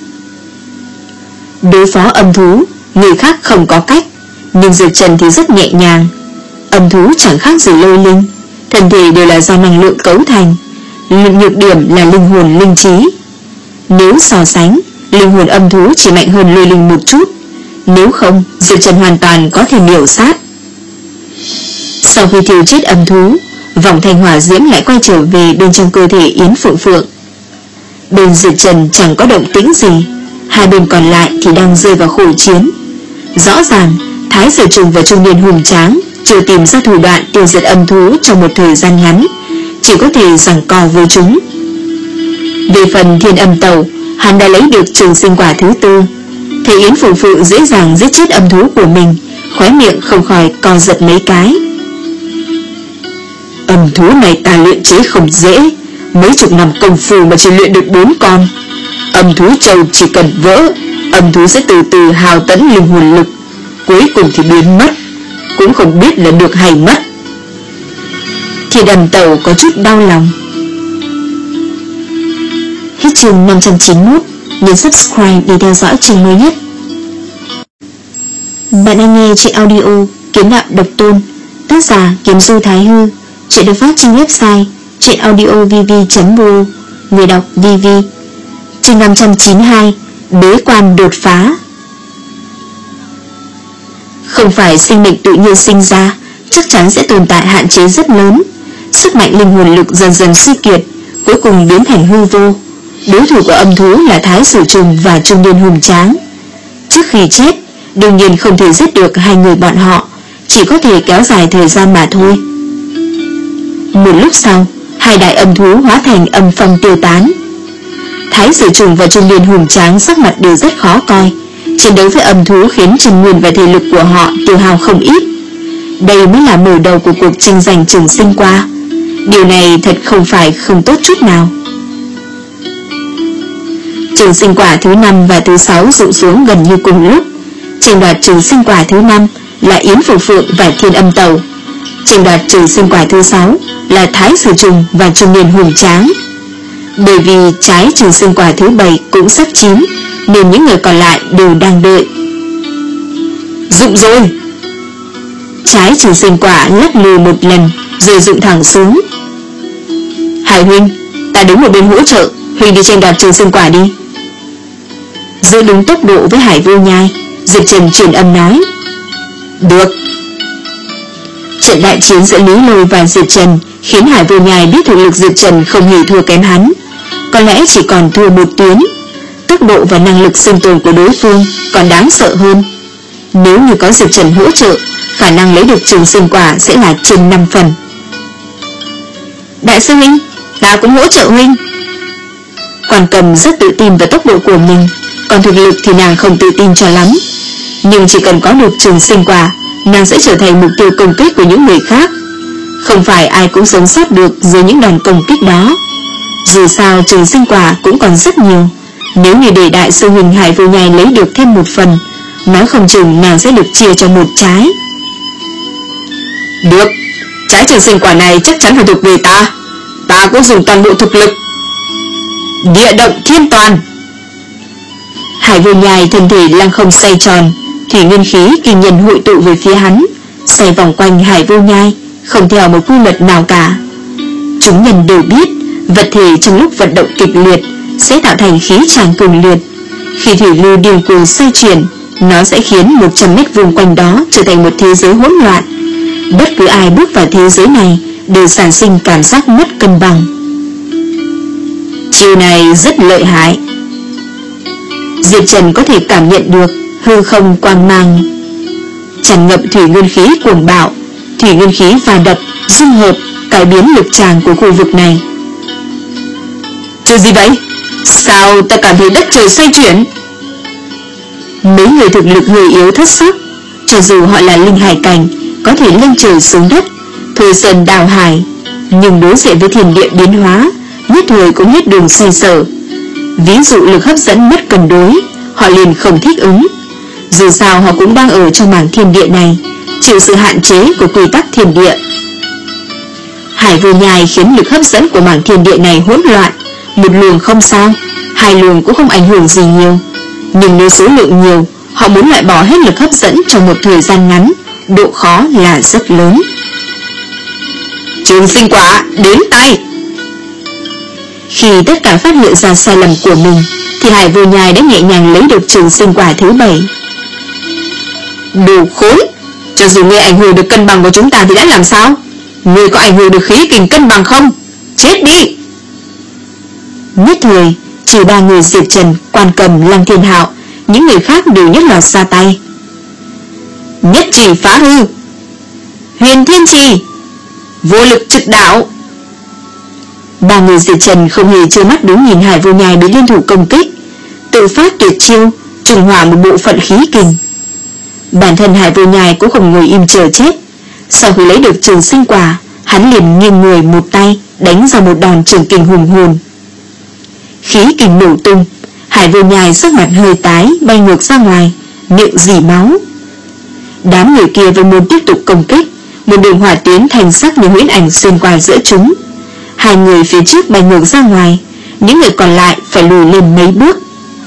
Đối phó âm thú, người khác không có cách, nhưng Diệp Trần thì rất nhẹ nhàng. Âm thú chẳng khác gì lôi linh, thân thể đều là do năng lượng cấu thành, nhược điểm là linh hồn linh trí. Nếu so sánh, linh hồn âm thú chỉ mạnh hơn lôi linh một chút, nếu không Diệp Trần hoàn toàn có thể miểu sát. Sau khi thiêu chết âm thú, vòng thanh hỏa diễm lại quay trở về bên trong cơ thể Yến Phượng Phượng. Bên Diệp Trần chẳng có động tĩnh gì, hai bên còn lại thì đang rơi vào khổ chiến. Rõ ràng Thái Sử Trùng và Trung Niên Hùng Tráng chưa tìm ra thủ đoạn tiêu diệt âm thú trong một thời gian ngắn, chỉ có thể giằng co với chúng. Về phần Thiên Âm Tẩu, hắn đã lấy được trường sinh quả thứ tư. Thấy Yến Phụ Phụ dễ dàng giết chết âm thú của mình, khóe miệng không khỏi co giật mấy cái. Âm thú này ta luyện chế không dễ, mấy chục năm công phu mà chỉ luyện được bốn con. Âm thú châu chỉ cần vỡ, âm thú sẽ từ từ hao tẫn linh hồn lực, cuối cùng thì biến mất, cũng không biết là được hay mất. Thiên Âm Tẩu có chút đau lòng. Hết chương năm trăm chín mươi mốt. Nhấn subscribe để theo dõi chương mới nhất. Bạn đang nghe trên audio Kiếm Đạo Độc Tôn, tác giả Kiếm Du Thái Hư. Chuyện được phát trên website truyện audio v v chấm r o. Người đọc vê vê. Chương năm trăm chín mươi hai. Bế quan đột phá. Không phải sinh mệnh tự nhiên sinh ra, chắc chắn sẽ tồn tại hạn chế rất lớn. Sức mạnh linh hồn lực dần dần suy kiệt, cuối cùng biến thành hư vô. Đối thủ của âm thú là Thái Sử Trùng và trung niên hùng tráng. Trước khi chết, đương nhiên không thể giết được hai người bọn họ, chỉ có thể kéo dài thời gian mà thôi. Một lúc sau, hai đại âm thú hóa thành âm phong tiêu tán. Thái Sử Trùng và trung niên hùng tráng sắc mặt đều rất khó coi. Chiến đấu với âm thú khiến chân nguyên và thể lực của họ tiêu hao không ít. Đây mới là mở đầu của cuộc tranh giành trường sinh quả. Điều này thật không phải không tốt chút nào. Trường sinh quả thứ năm và thứ sáu rụng xuống gần như cùng lúc. Tranh đoạt trường sinh quả thứ năm là Yến Phụ Phượng và Thiên Âm Tẩu. Tranh đoạt trường sinh quả thứ sáu là Thái Sử Trùng và trung niên hùng tráng. Bởi vì trái trường sinh quả thứ bảy cũng sắp chín, nên những người còn lại đều đang đợi. Rụng rồi! Trái trường sinh quả lắc lư một lần rồi rụng thẳng xuống. Hải huynh, ta đứng một bên hỗ trợ, huynh đi tranh đoạt trường sinh quả đi. Giữ đúng tốc độ với Hải Vô Nhai, Diệp Trần truyền âm nói. Được. Trận đại chiến giữa Lý Lôi và Diệp Trần khiến Hải Vô Nhai biết thực lực Diệp Trần không hề thua kém hắn, có lẽ chỉ còn thua một tuyến. Tốc độ và năng lực sinh tồn của đối phương còn đáng sợ hơn. Nếu như có Diệp Trần hỗ trợ, khả năng lấy được trường sinh quả sẽ là trên năm phần. Đại sư huynh, ta cũng hỗ trợ huynh. Quan Cầm rất tự tin vào tốc độ của mình, còn thực lực thì nàng không tự tin cho lắm. Nhưng chỉ cần có được trường sinh quả, nàng sẽ trở thành mục tiêu công kích của những người khác. Không phải ai cũng sống sót được dưới những đòn công kích đó. Dù sao trường sinh quả cũng còn rất nhiều. Nếu như để đại sư huynh Hải Vô Nhai lấy được thêm một phần, nói không chừng nàng sẽ được chia cho một trái. Được, trái trường sinh quả này chắc chắn phải thuộc về ta. Ta cũng dùng toàn bộ thực lực. Địa động thiên toàn. Hải Vô Nhai thân thể lăng không xoay tròn, thủy nguyên khí kinh nhân hội tụ về phía hắn, xoay vòng quanh Hải Vô Nhai, không theo một quy luật nào cả. Chúng nhân đều biết, vật thể trong lúc vận động kịch liệt sẽ tạo thành khí tràng cường liệt. Khi thủy lưu điên cuồng xoay chuyển, nó sẽ khiến một trăm mét vuông quanh đó trở thành một thế giới hỗn loạn. Bất cứ ai bước vào thế giới này đều sản sinh cảm giác mất cân bằng. Chiêu này rất lợi hại. Diệp Trần có thể cảm nhận được hư không quang mang tràn ngập thủy nguyên khí cuồng bạo. Thủy nguyên khí va đập, dung hợp, cải biến lực tràng của khu vực này. Chuyện gì vậy? Sao ta cảm thấy đất trời xoay chuyển? Mấy người thực lực người yếu thất sắc. Cho dù họ là linh hải cảnh, có thể lên trời xuống đất, thôi sơn đào hải, nhưng đối diện với thiên địa biến hóa, nhất thời cũng hết đường xoay sở. Ví dụ lực hấp dẫn mất cân đối, họ liền không thích ứng. Dù sao họ cũng đang ở trong mảng thiên địa này, chịu sự hạn chế của quy tắc thiên địa. Hải Vô Nhai khiến lực hấp dẫn của mảng thiên địa này hỗn loạn. Một luồng không sao, hai luồng cũng không ảnh hưởng gì nhiều. Nhưng nếu số lượng nhiều, họ muốn loại bỏ hết lực hấp dẫn trong một thời gian ngắn, độ khó là rất lớn. Trường sinh quả đến tay. Khi tất cả phát hiện ra sai lầm của mình, thì Hải Vô Nhai đã nhẹ nhàng lấy được trường sinh quả thứ bảy. Đồ khốn, cho dù ngươi ảnh hưởng được cân bằng của chúng ta thì đã làm sao? Ngươi có ảnh hưởng được khí kình cân bằng không? Chết đi! Nhất thời, trừ ba người Diệp Trần, Quan Cầm, Lăng Thiên Hạo, những người khác đều nhất loạt ra tay. Nhất chỉ phá hư, huyền thiên trì, vô lực trực đạo. Ba người diệt Trần không hề trơ mắt đứng nhìn Hải Vô Nhai bị liên thủ công kích, tự phát tuyệt chiêu, trùng hỏa một bộ phận khí kình. Bản thân Hải Vô Nhai cũng không ngồi im chờ chết. Sau khi lấy được trường sinh quả, hắn liền nghiêng người một tay đánh ra một đòn trường kình hùng hồn. Khí kình nổ tung, Hải Vô Nhai sắc mặt hơi tái, bay ngược ra ngoài, miệng rỉ máu. Đám người kia vẫn muốn tiếp tục công kích, một đường hỏa tuyến thành sắc như huyễn ảnh xuyên qua giữa chúng. Hai người phía trước bay ngược ra ngoài, những người còn lại phải lùi lên mấy bước.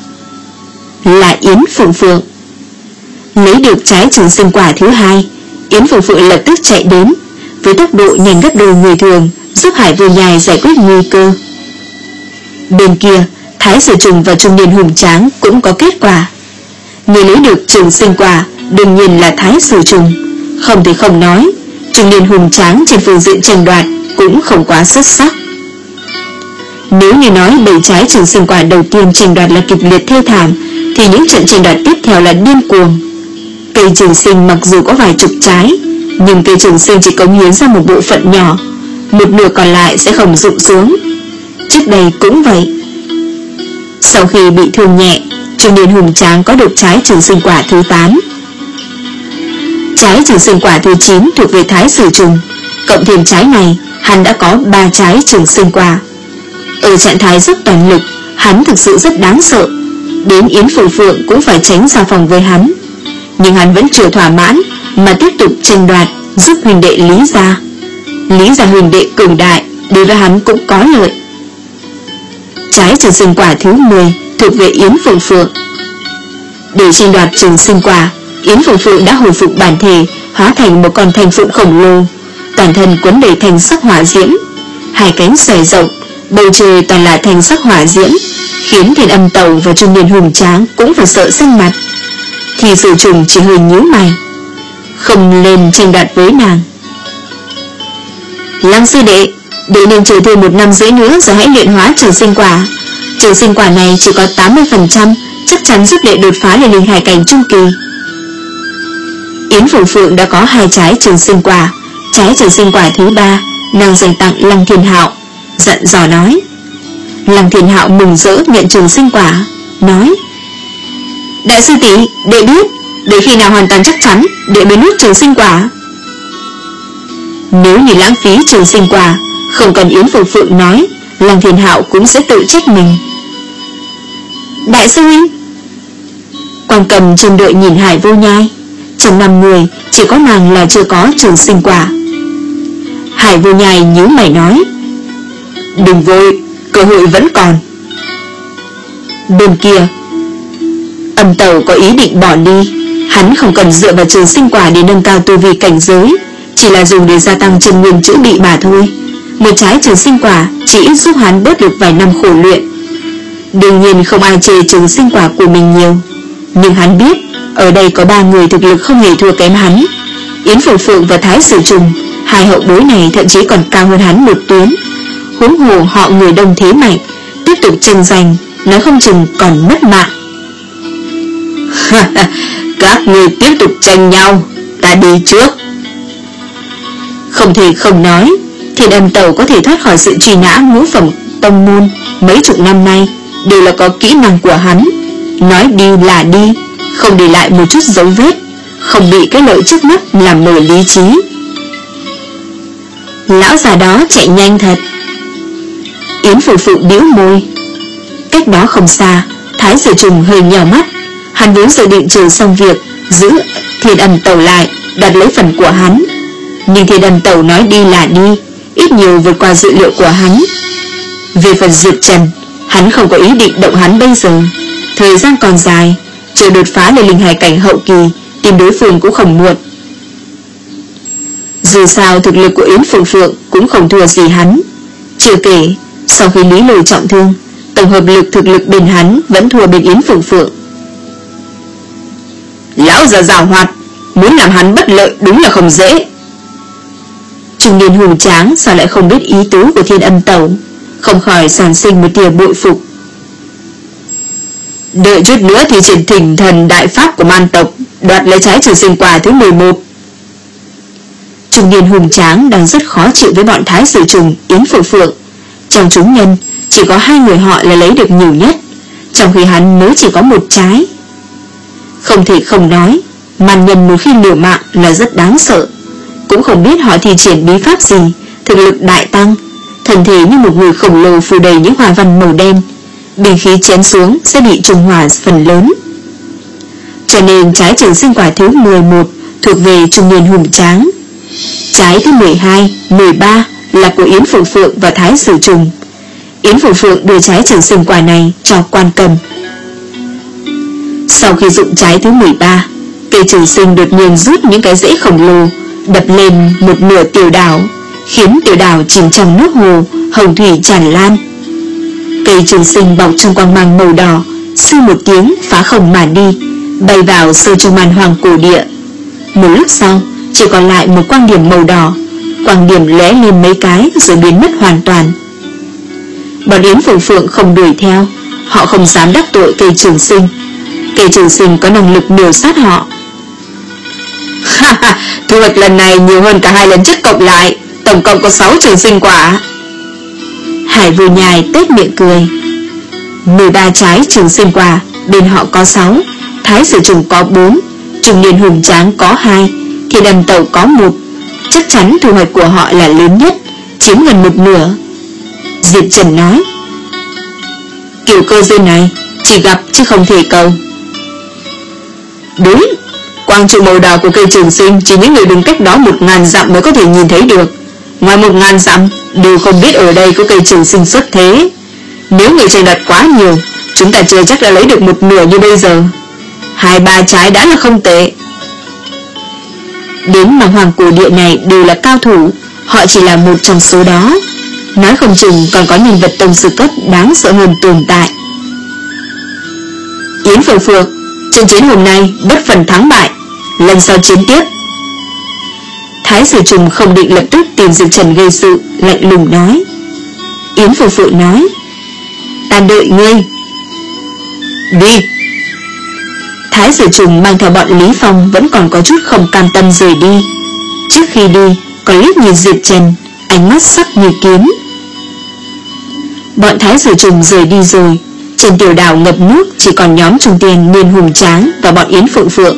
Là Yến Phượng Phượng. Lấy được trái trường sinh quả thứ hai, Yến Phượng Phượng lập tức chạy đến, với tốc độ nhanh gấp đôi người thường, giúp Hải Vô Nhai giải quyết nguy cơ. Bên kia, Thái Sử Trùng và trung niên hùng tráng cũng có kết quả. Người lấy được trường sinh quả đương nhiên là Thái Sử Trùng. Không thể không nói, trung niên hùng tráng trên phương diện tranh đoạt cũng không quá xuất sắc. Nếu như nói bảy trái trường sinh quả đầu tiên tranh đoạt là kịch liệt thê thảm, thì những trận tranh đoạt tiếp theo là điên cuồng. Cây trường sinh mặc dù có vài chục trái, nhưng cây trường sinh chỉ cống hiến ra một bộ phận nhỏ, một nửa còn lại sẽ không rụng xuống. Trước đây cũng vậy. Sau khi bị thương nhẹ, trung niên hùng tráng có được trái trường sinh quả thứ tám. Trái trường sinh quả thứ chín thuộc về Thái Sử Trùng, cộng thêm trái này, hắn đã có ba trái trường sinh quả. Ở trạng thái rất toàn lực, hắn thực sự rất đáng sợ, đến Yến Phượng Phượng cũng phải tránh ra phòng với hắn. Nhưng hắn vẫn chưa thỏa mãn, mà tiếp tục tranh đoạt giúp huynh đệ Lý Gia. Lý Gia huynh đệ cường đại, đối với hắn cũng có lợi. Trái trường sinh quả thứ mười thuộc về Yến Phượng Phượng. Để tranh đoạt trường sinh quả, Yến Phượng Phượng đã hồi phục bản thể, hóa thành một con thanh phượng khổng lồ, toàn thân quấn đầy thành sắc hỏa diễm, hai cánh xòe rộng, bầu trời toàn là thành sắc hỏa diễm, khiến Thiên Âm Tẩu và trung niên hùng tráng cũng phải sợ xanh mặt. Thì Sử Trùng chỉ hơi nhíu mày, không lên tranh đoạt với nàng. Lăng sư đệ, đệ nên chờ thêm một năm rưỡi nữa rồi hãy luyện hóa trường sinh quả. Trường sinh quả này chỉ có tám mươi phần trăm, chắc chắn giúp đệ đột phá lên linh hải cảnh trung kỳ. Yến Phượng Phượng đã có hai trái trường sinh quả, trái trường sinh quả thứ ba nàng dành tặng Lăng Thiên Hạo, giận dò nói. Lăng Thiên Hạo mừng rỡ nhận trường sinh quả, nói: Đại sư tỷ, đệ biết, để khi nào hoàn toàn chắc chắn, đệ mới nuốt trường sinh quả. Nếu như lãng phí trường sinh quả, không cần Yến Phượng Phượng nói, Lăng Thiên Hạo cũng sẽ tự trách mình. Đại sư huynh. Quan Cầm trông đợi nhìn Hải Vô Nhai, trong năm người chỉ có nàng là chưa có trường sinh quả. Hải Vô Nhai nhíu mày nói: Đừng vội, cơ hội vẫn còn. Bên kia, Âm Tẩu có ý định bỏ đi. Hắn không cần dựa vào trường sinh quả để nâng cao tu vi cảnh giới, chỉ là dùng để gia tăng chân nguyên chữa bị mà thôi. Một trái trường sinh quả chỉ ít giúp hắn bớt được vài năm khổ luyện. Đương nhiên không ai chê trường sinh quả của mình nhiều, nhưng hắn biết ở đây có ba người thực lực không hề thua kém hắn. Yến Phượng Phượng và Thái Sử Trùng, hai hậu bối này thậm chí còn cao hơn hắn một tuyến. Huống hồ họ người đông thế mạnh, tiếp tục tranh giành, nói không chừng còn mất mạng. Các người tiếp tục tranh nhau, ta đi trước. Không thể không nói, Thiên Âm Tẩu có thể thoát khỏi sự truy nã ngũ phẩm tông môn mấy chục năm nay đều là có kỹ năng của hắn. Nói đi là đi, không để lại một chút dấu vết, không bị cái lợi trước mắt làm mờ lý trí. Lão già đó chạy nhanh thật. Yến Phượng Phượng bĩu môi. Cách đó không xa, Thái Sử Trùng hơi nhào mắt. Hắn vốn dự định chờ xong việc giữ Thiên Âm Tẩu lại, đoạt lấy phần của hắn. Nhưng Thiên Âm Tẩu nói đi là đi, ít nhiều vượt qua dự liệu của hắn. Về phần Diệp Trần, hắn không có ý định động hắn bây giờ. Thời gian còn dài, chờ đột phá lên linh hải cảnh hậu kỳ, tìm đối phương cũng không muộn. Dù sao thực lực của Yến Phượng Phượng cũng không thua gì hắn. Chưa kể, sau khi Lý Lôi trọng thương, tổng hợp lực thực lực bên hắn vẫn thua bên Yến Phượng Phượng. Lão già giàu hoạt, muốn làm hắn bất lợi đúng là không dễ. Trung niên hùng tráng sao lại không biết ý tứ của Thiên Âm Tẩu, không khỏi sản sinh một tia bội phục. Đợi chút nữa thì triển thỉnh thần đại pháp của man tộc, đoạt lấy trái trường sinh quả thứ mười một. Trung niên hùng tráng đang rất khó chịu với bọn Thái Sử Trùng, Yến Phượng Phượng, Trong chúng nhân chỉ có hai người họ là lấy được nhiều nhất, trong khi hắn mới chỉ có một trái. Không thể không nói, màn nhân một khi liều mạng là rất đáng sợ. Cũng không biết họ thi triển bí pháp gì, thực lực đại tăng, thân thể như một người khổng lồ phủ đầy những hoa văn màu đen, binh khí chém xuống sẽ bị trùng hỏa phần lớn. Cho nên trái trường sinh quả thứ mười một thuộc về trung niên hùng tráng, trái thứ mười hai, mười ba là của Yến Phượng Phượng và Thái Sử Trùng. Yến Phượng Phượng đưa trái trường sinh quả này cho Quan Cầm. Sau khi dụng trái thứ mười ba, cây trường sinh đột nhiên rút những cái rễ khổng lồ đập lên một nửa tiểu đảo, khiến tiểu đảo chìm trong nước hồ, hồng thủy tràn lan. Cây trường sinh bọc trong quang mang màu đỏ, sư một tiếng phá không mà đi, bay vào sâu trong màn hoàng cổ địa. Một lúc sau, chỉ còn lại một quang điểm màu đỏ, quang điểm lóe lên mấy cái rồi biến mất hoàn toàn. Bọn Yến Phượng Phượng không đuổi theo, họ không dám đắc tội cây trường sinh. Cây trường sinh có năng lực miểu sát họ. Ha ha, thu hoạch lần này nhiều hơn cả hai lần trước cộng lại, tổng cộng có sáu trường sinh quả. Hải Vô Nhai tét miệng cười. mười ba trái trường sinh quả, bên họ có sáu, Thái Sử Trùng có bốn, Trung Niên Hùng Tráng có hai, Thiên Đầm Tẩu có một. Chắc chắn thu hoạch của họ là lớn nhất, chiếm gần một nửa. Diệp Trần nói, kiểu cơ duyên này chỉ gặp chứ không thể cầu. Đúng, quang trụ màu đỏ của cây trường sinh chỉ những người đứng cách đó một ngàn dặm mới có thể nhìn thấy được. Ngoài một ngàn dặm đều không biết ở đây có cây trường sinh xuất thế. Nếu người tranh đoạt quá nhiều, chúng ta chưa chắc đã lấy được một nửa như bây giờ. Hai ba trái đã là không tệ. Đến mà hoàng cổ địa này đều là cao thủ, họ chỉ là một trong số đó. Nói không chừng còn có nhân vật tông sư cấp đáng sợ hơn tồn tại. Yến Phượng Phượng, trận chiến hôm nay bất phần thắng bại, lần sau chiến tiếp. Thái Sử Trùng không định lập tức tìm Diệp Trần gây sự, lạnh lùng nói. Yến Phượng Phượng nói, ta đợi ngươi. Đi. Thái Sử Trùng mang theo bọn Lý Phong vẫn còn có chút không cam tâm rời đi. Trước khi đi còn liếc nhìn Diệp Trần, ánh mắt sắc như kiếm. Bọn Thái Sử Trùng rời đi rồi, trên tiểu đảo ngập nước chỉ còn nhóm Trung Tiền Niên Hùng Tráng và bọn Yến Phượng Phượng.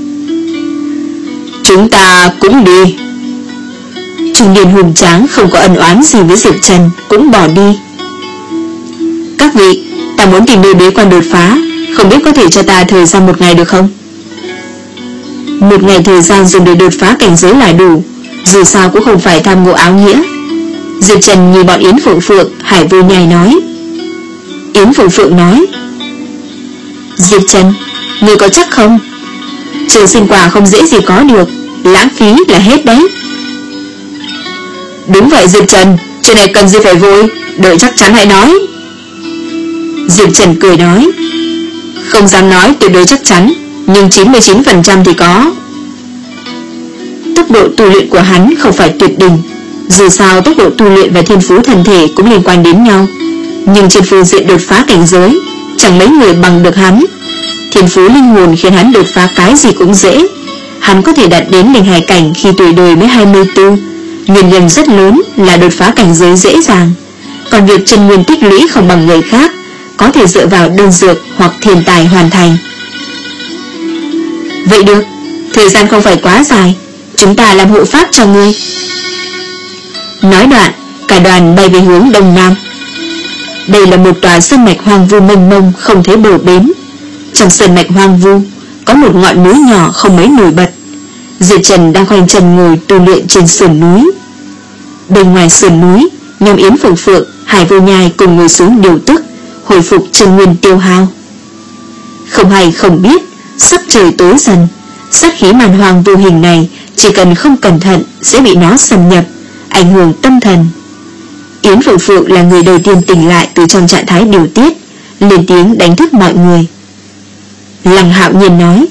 Chúng ta cũng đi. Trung Niên Hùng Tráng không có ân oán gì với Diệp Trần, cũng bỏ đi. Các vị, ta muốn tìm nơi bế quan đột phá, không biết có thể cho ta thời gian một ngày được không? Một ngày thời gian dùng để đột phá cảnh giới là đủ, dù sao cũng không phải tham ngộ áo nghĩa. Diệp Trần nhìn bọn Yến Phượng Phượng, Hải Vô Nhai nói. Yến Phượng Phượng nói, Diệp Trần, ngươi có chắc không? Trường sinh quả không dễ gì có được, lãng phí là hết đấy. Đúng vậy Diệp Trần, chuyện này cần gì phải vội, đợi chắc chắn hãy nói. Diệp Trần cười nói, không dám nói tuyệt đối chắc chắn, nhưng chín mươi chín phần trăm thì có. Tốc độ tu luyện của hắn không phải tuyệt đỉnh, dù sao tốc độ tu luyện và thiên phú thần thể cũng liên quan đến nhau, nhưng trên phương diện đột phá cảnh giới chẳng mấy người bằng được hắn. Thiên phú linh hồn khiến hắn đột phá cái gì cũng dễ. Hắn có thể đạt đến linh hải cảnh khi tuổi đời mới hai mươi tư, nguyên nhân rất lớn là đột phá cảnh giới dễ dàng. Còn việc chân nguyên tích lũy không bằng người khác, có thể dựa vào đơn dược hoặc thiên tài hoàn thành. Vậy được, thời gian không phải quá dài, chúng ta làm hộ pháp cho ngươi. Nói đoạn, cả đoàn bay về hướng đông nam. Đây là một tòa sơn mạch hoang vu mênh mông không thấy bờ bến. Trong sơn mạch hoang vu có một ngọn núi nhỏ không mấy nổi bật. Diệp Trần đang khoanh chân ngồi tu luyện trên sườn núi. Bên ngoài sườn núi, nhóm Yến Phượng Phượng, Hải Vô Nhai cùng ngồi xuống điều tức, hồi phục chân nguyên tiêu hao. Không hay không biết, sắp trời tối dần, sát khí màn hoang vô hình này chỉ cần không cẩn thận sẽ bị nó xâm nhập, ảnh hưởng tâm thần. Yến Phượng Phượng là người đầu tiên tỉnh lại từ trong trạng thái điều tiết, lên tiếng đánh thức mọi người. Lăng Hạo Nhiên nói,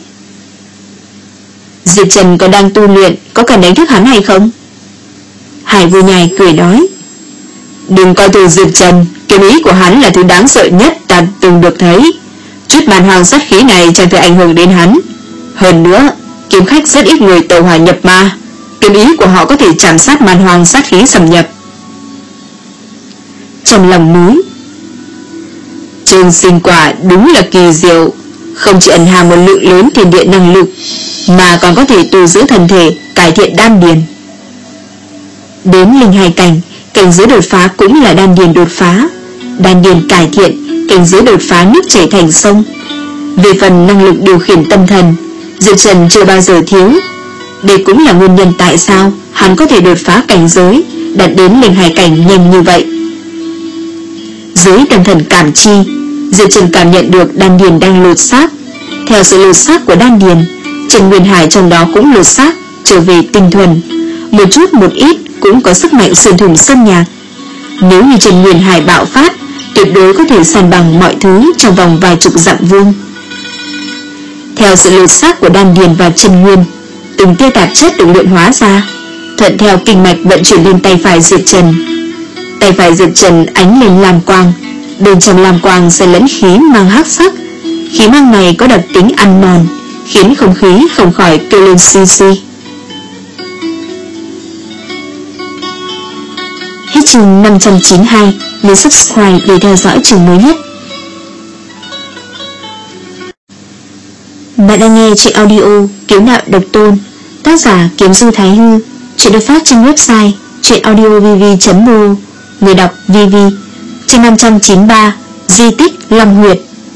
Diệp Trần còn đang tu luyện, có cần đánh thức hắn hay không? Hải Vô Nhai cười nói, đừng coi thường Diệp Trần, kiếm ý của hắn là thứ đáng sợ nhất ta từng được thấy. Chút màn hoàng sát khí này chẳng thể ảnh hưởng đến hắn. Hơn nữa, kiếm khách rất ít người tẩu hỏa nhập ma, kiếm ý của họ có thể chạm sát màn hoàng sát khí xâm nhập. trong lòng núi. Trường sinh quả đúng là kỳ diệu, không chỉ ẩn hàm một lượng lớn thiên địa năng lực, mà còn có thể tu dưỡng thân thể, cải thiện đan điền. Đến linh hai cảnh, cảnh giới đột phá cũng là đan điền đột phá. Đan điền cải thiện, cảnh giới đột phá nước chảy thành sông. Về phần năng lực điều khiển tâm thần, Diệp Trần chưa bao giờ thiếu. Đây cũng là nguyên nhân tại sao hắn có thể đột phá cảnh giới, đạt đến linh hai cảnh nhanh như vậy. Dưới tâm thần cảm chi, Diệp Trần cảm nhận được đan điền đang lột xác. Theo sự lột xác của đan điền, Trần Nguyên Hải trong đó cũng lột xác trở về tinh thuần, một chút một ít cũng có sức mạnh xuyên thủng sơn nhạc. Nếu như Trần Nguyên Hải bạo phát, tuyệt đối có thể san bằng mọi thứ trong vòng vài chục dặm vuông. Theo sự lột xác của đan điền và chân nguyên, từng tia tạp chất được luyện hóa ra, thuận theo kinh mạch vận chuyển lên tay phải Diệp Trần. Tay phải Diệp Trần ánh lên lam quang, bên trong lam quang xen lẫn khí mang hắc sắc. Khí mang này có đặc tính ăn mòn, khiến không khí không khỏi kêu lên xi xi. Hết chương năm trăm chín mươi hai, nhấn subscribe để theo dõi chương mới nhất. Bạn đang nghe truyện audio Kiếm Đạo Độc Tôn, tác giả Kiếm Du Thái Hư. Truyện được phát trên website truyệnaudiovv chấm m o, người đọc vê vê. Chương năm trăm chín mươi ba, di tích Long Huyệt.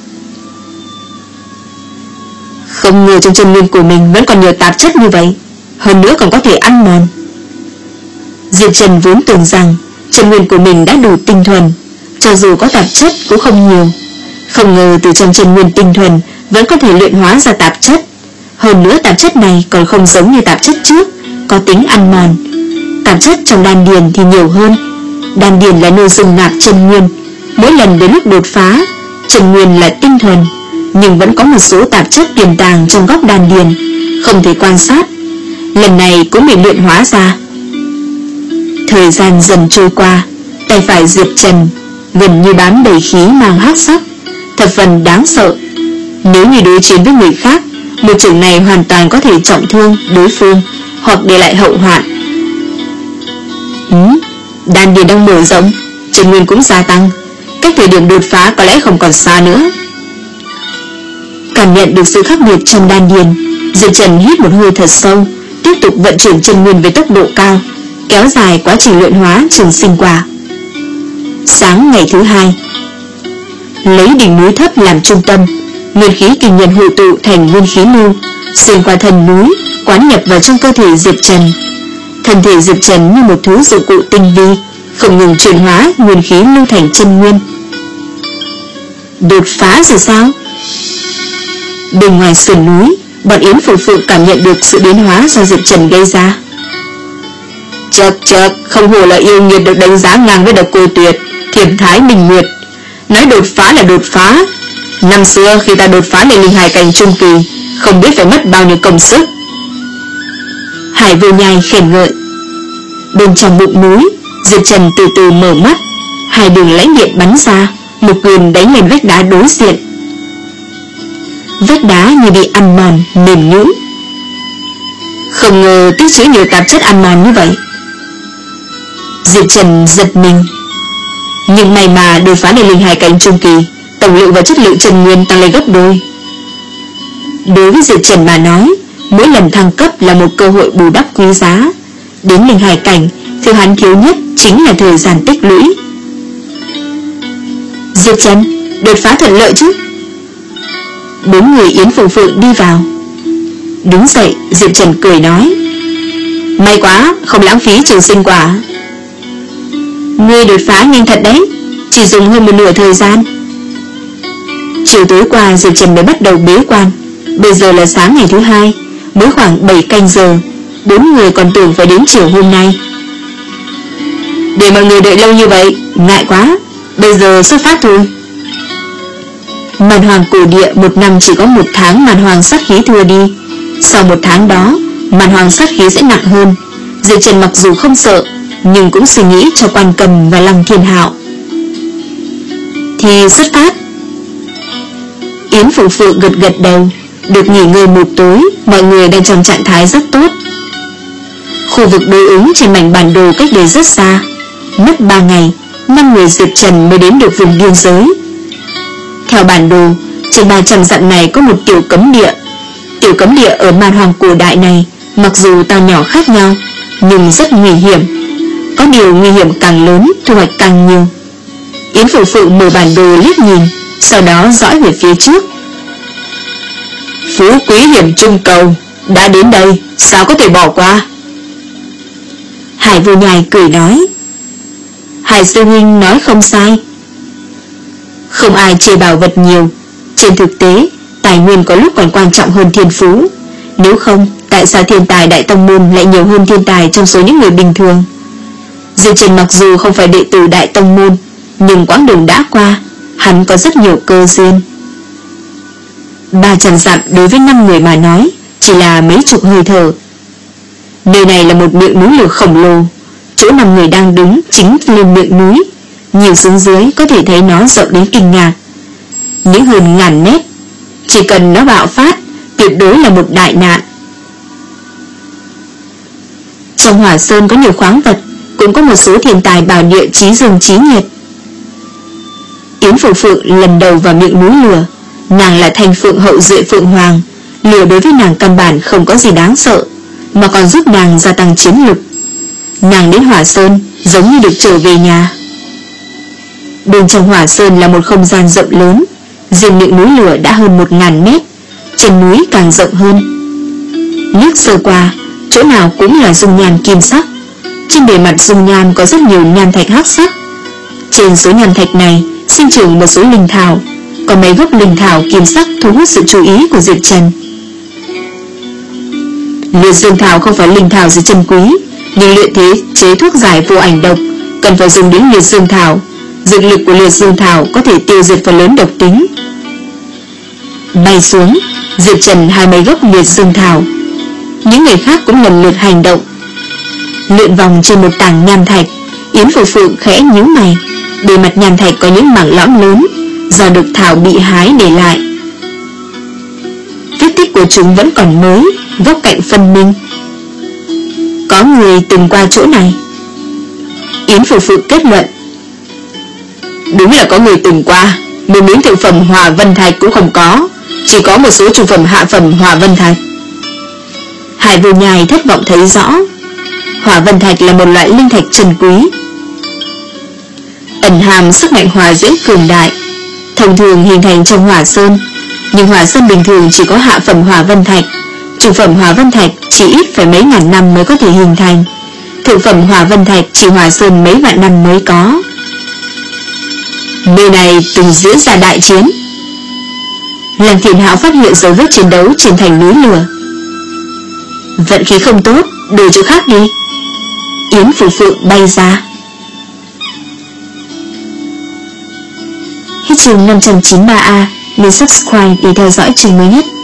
Không ngờ trong chân nguyên của mình vẫn còn nhiều tạp chất như vậy, hơn nữa còn có thể ăn mòn. Diệp Trần vốn tưởng rằng chân nguyên của mình đã đủ tinh thuần, cho dù có tạp chất cũng không nhiều. Không ngờ từ trong chân nguyên tinh thuần vẫn có thể luyện hóa ra tạp chất. Hơn nữa tạp chất này còn không giống như tạp chất trước, có tính ăn mòn. Tạp chất trong đan điền thì nhiều hơn. Đan điền là nơi dung nạp chân nguyên. Mỗi lần đến lúc đột phá, chân nguyên là tinh thuần, nhưng vẫn có một số tạp chất tiềm tàng trong góc đan điền, không thể quan sát. Lần này cũng bị luyện hóa ra. Thời gian dần trôi qua, tay phải Diệp Trần gần như bám đầy khí mang hắc sắc, thập phần đáng sợ. Nếu như đối chiến với người khác, một trường này hoàn toàn có thể trọng thương đối phương hoặc để lại hậu hoạn. Ừ, đan điền đang mở rộng, chân nguyên cũng gia tăng, cách thời điểm đột phá có lẽ không còn xa nữa. Cảm nhận được sự khác biệt trong đan điền, Diệp Trần hít một hơi thật sâu, tiếp tục vận chuyển chân nguyên với tốc độ cao, kéo dài quá trình luyện hóa trường sinh quả. Sáng ngày thứ hai, lấy đỉnh núi thấp làm trung tâm, nguyên khí kinh nhân hội tụ thành nguyên khí lưu, xuyên qua thân núi, quán nhập vào trong cơ thể Diệp Trần. Thân thể Diệp Trần như một thứ dụng cụ tinh vi, không ngừng chuyển hóa nguyên khí lưu thành chân nguyên. Đột phá rồi sao? Bên ngoài sườn núi, bọn Yến Phượng Phượng cảm nhận được sự biến hóa do Diệp Trần gây ra. Chật chật, không hổ là yêu nghiệt được đánh giá ngang với Độc Cô Tuyệt, Thiểm Thái Minh Nguyệt. Nói đột phá là đột phá. Năm xưa khi ta đột phá lên linh hải cảnh trung kỳ, không biết phải mất bao nhiêu công sức. Hải Vô Nhai khen ngợi. Bên trong bụng núi, Diệp Trần từ từ mở mắt, hai đường lãnh điện bắn ra, một quyền đánh lên vách đá đối diện. Vách đá như bị ăn mòn, mềm nhũn. Không ngờ tích chứa nhiều tạp chất ăn mòn như vậy. Diệp Trần giật mình. Nhưng may mà đột phá lên linh hải cảnh trung kỳ, tổng lượng và chất lượng chân nguyên tăng lên gấp đôi. Đối với Diệp Trần mà nói, mỗi lần thăng cấp là một cơ hội bù đắp quý giá. Đến linh hải cảnh, thứ hắn thiếu nhất chính là thời gian tích lũy. Diệp Trần, đột phá thuận lợi chứ? Bốn người Yến Phượng Phượng đi vào. Đứng dậy, Diệp Trần cười nói, may quá, không lãng phí trường sinh quả. Ngươi đột phá nhanh thật đấy, chỉ dùng hơn một nửa thời gian. Chiều tối qua Diệp Trần mới bắt đầu bế quan, bây giờ là sáng ngày thứ hai, mới khoảng bảy canh giờ. Bốn người còn tưởng phải đến chiều hôm nay. Để mọi người đợi lâu như vậy, ngại quá, bây giờ xuất phát thôi. Màn hoàng cổ địa một năm chỉ có một tháng màn hoàng sát khí thừa đi. Sau một tháng đó, màn hoàng sát khí sẽ nặng hơn. Diệp Trần mặc dù không sợ, nhưng cũng suy nghĩ cho Quan Cầm và Lăng Thiên Hạo. Thì xuất phát. Yến Phượng Phượng gật gật đầu. Được nghỉ ngơi một tối, mọi người đang trong trạng thái rất tốt. Khu vực đối ứng trên mảnh bản đồ cách đây rất xa. Mất ba ngày, năm người Diệp Trần mới đến được vùng biên giới. Theo bản đồ, trên ba trăm dặm này có một tiểu cấm địa. Tiểu cấm địa ở man hoang cổ đại này mặc dù to nhỏ khác nhau, nhưng rất nguy hiểm. Có điều nguy hiểm càng lớn, thu hoạch càng nhiều. Yến Phụ Phụ mở bản đồ liếc nhìn, sau đó dõi về phía trước. Phú quý hiểm trung cầu, đã đến đây, sao có thể bỏ qua? Hải Vô Nhai cười nói. Hải sư huynh nói không sai. Không ai chê bảo vật nhiều. Trên thực tế, tài nguyên có lúc còn quan trọng hơn thiên phú. Nếu không, tại sao thiên tài đại tông môn lại nhiều hơn thiên tài trong số những người bình thường? Diệp Trần mặc dù không phải đệ tử đại tông môn, nhưng quãng đường đã qua, hắn có rất nhiều cơ duyên. Ba trăm dặm đối với năm người mà nói chỉ là mấy chục hơi thở. Nơi này là một miệng núi lửa khổng lồ. Chỗ năm người đang đứng chính lên miệng núi, nhiều xuống dưới có thể thấy nó rộng đến kinh ngạc, những hơn ngàn mét. Chỉ cần nó bạo phát, tuyệt đối là một đại nạn. Trong Hỏa Sơn có nhiều khoáng vật, cũng có một số thiên tài bảo địa trí dương trí nhiệt. Yến Phụ Phụ lần đầu vào miệng núi lửa, nàng là Thanh Phượng hậu duệ Phượng Hoàng, lửa đối với nàng căn bản không có gì đáng sợ, mà còn giúp nàng gia tăng chiến lực. Nàng đến Hỏa Sơn giống như được trở về nhà. Bên trong Hỏa Sơn là một không gian rộng lớn, riêng miệng núi lửa đã hơn một ngàn mét, chân núi càng rộng hơn. Liếc sơ qua, chỗ nào cũng là dung nham kim sắc. Trên bề mặt dung nham có rất nhiều nham thạch hắc sắc. Trên số nham thạch này sinh trưởng một số linh thảo, có mấy gốc linh thảo kim sắc thu hút sự chú ý của Diệp Trần. Liệt dương thảo không phải linh thảo gì chân quý, nhưng luyện thế chế thuốc giải vô ảnh độc cần phải dùng đến liệt dương thảo. Dược lực của liệt dương thảo có thể tiêu diệt phần lớn độc tính. Bay xuống, Diệp Trần hai mấy gốc liệt dương thảo. Những người khác cũng lần lượt hành động. Lượn vòng trên một tảng nham thạch, Yến Phụ Phụ khẽ nhíu mày. Bề mặt nham thạch có những mảng lõm lớn, do được thảo bị hái để lại. Vết tích của chúng vẫn còn mới, góc cạnh phân minh. Có người từng qua chỗ này. Yến Phụ Phụ kết luận. Đúng là có người từng qua, một miếng thượng phẩm Hỏa Vân Thạch cũng không có, chỉ có một số trung phẩm hạ phẩm Hỏa Vân Thạch. Hải Vô Nhai thất vọng thấy rõ, Hỏa Vân Thạch là một loại linh thạch trân quý, ẩn hàm sức mạnh hỏa diễm cường đại, thông thường hình thành trong Hỏa Sơn. Nhưng Hỏa Sơn bình thường chỉ có hạ phẩm Hỏa Vân Thạch, trung phẩm Hỏa Vân Thạch chỉ ít phải mấy ngàn năm mới có thể hình thành, thượng phẩm Hỏa Vân Thạch chỉ Hỏa Sơn mấy vạn năm mới có. Nơi này từng diễn ra đại chiến. Lăng Thiên Hạo phát hiện dấu vết chiến đấu trên thành núi lửa. Vận khí không tốt, đổi chỗ khác đi. Yến Phụ Phụ bay ra. Hết chương năm trăm chín mươi ba A. Nên subscribe để theo dõi chương mới nhất.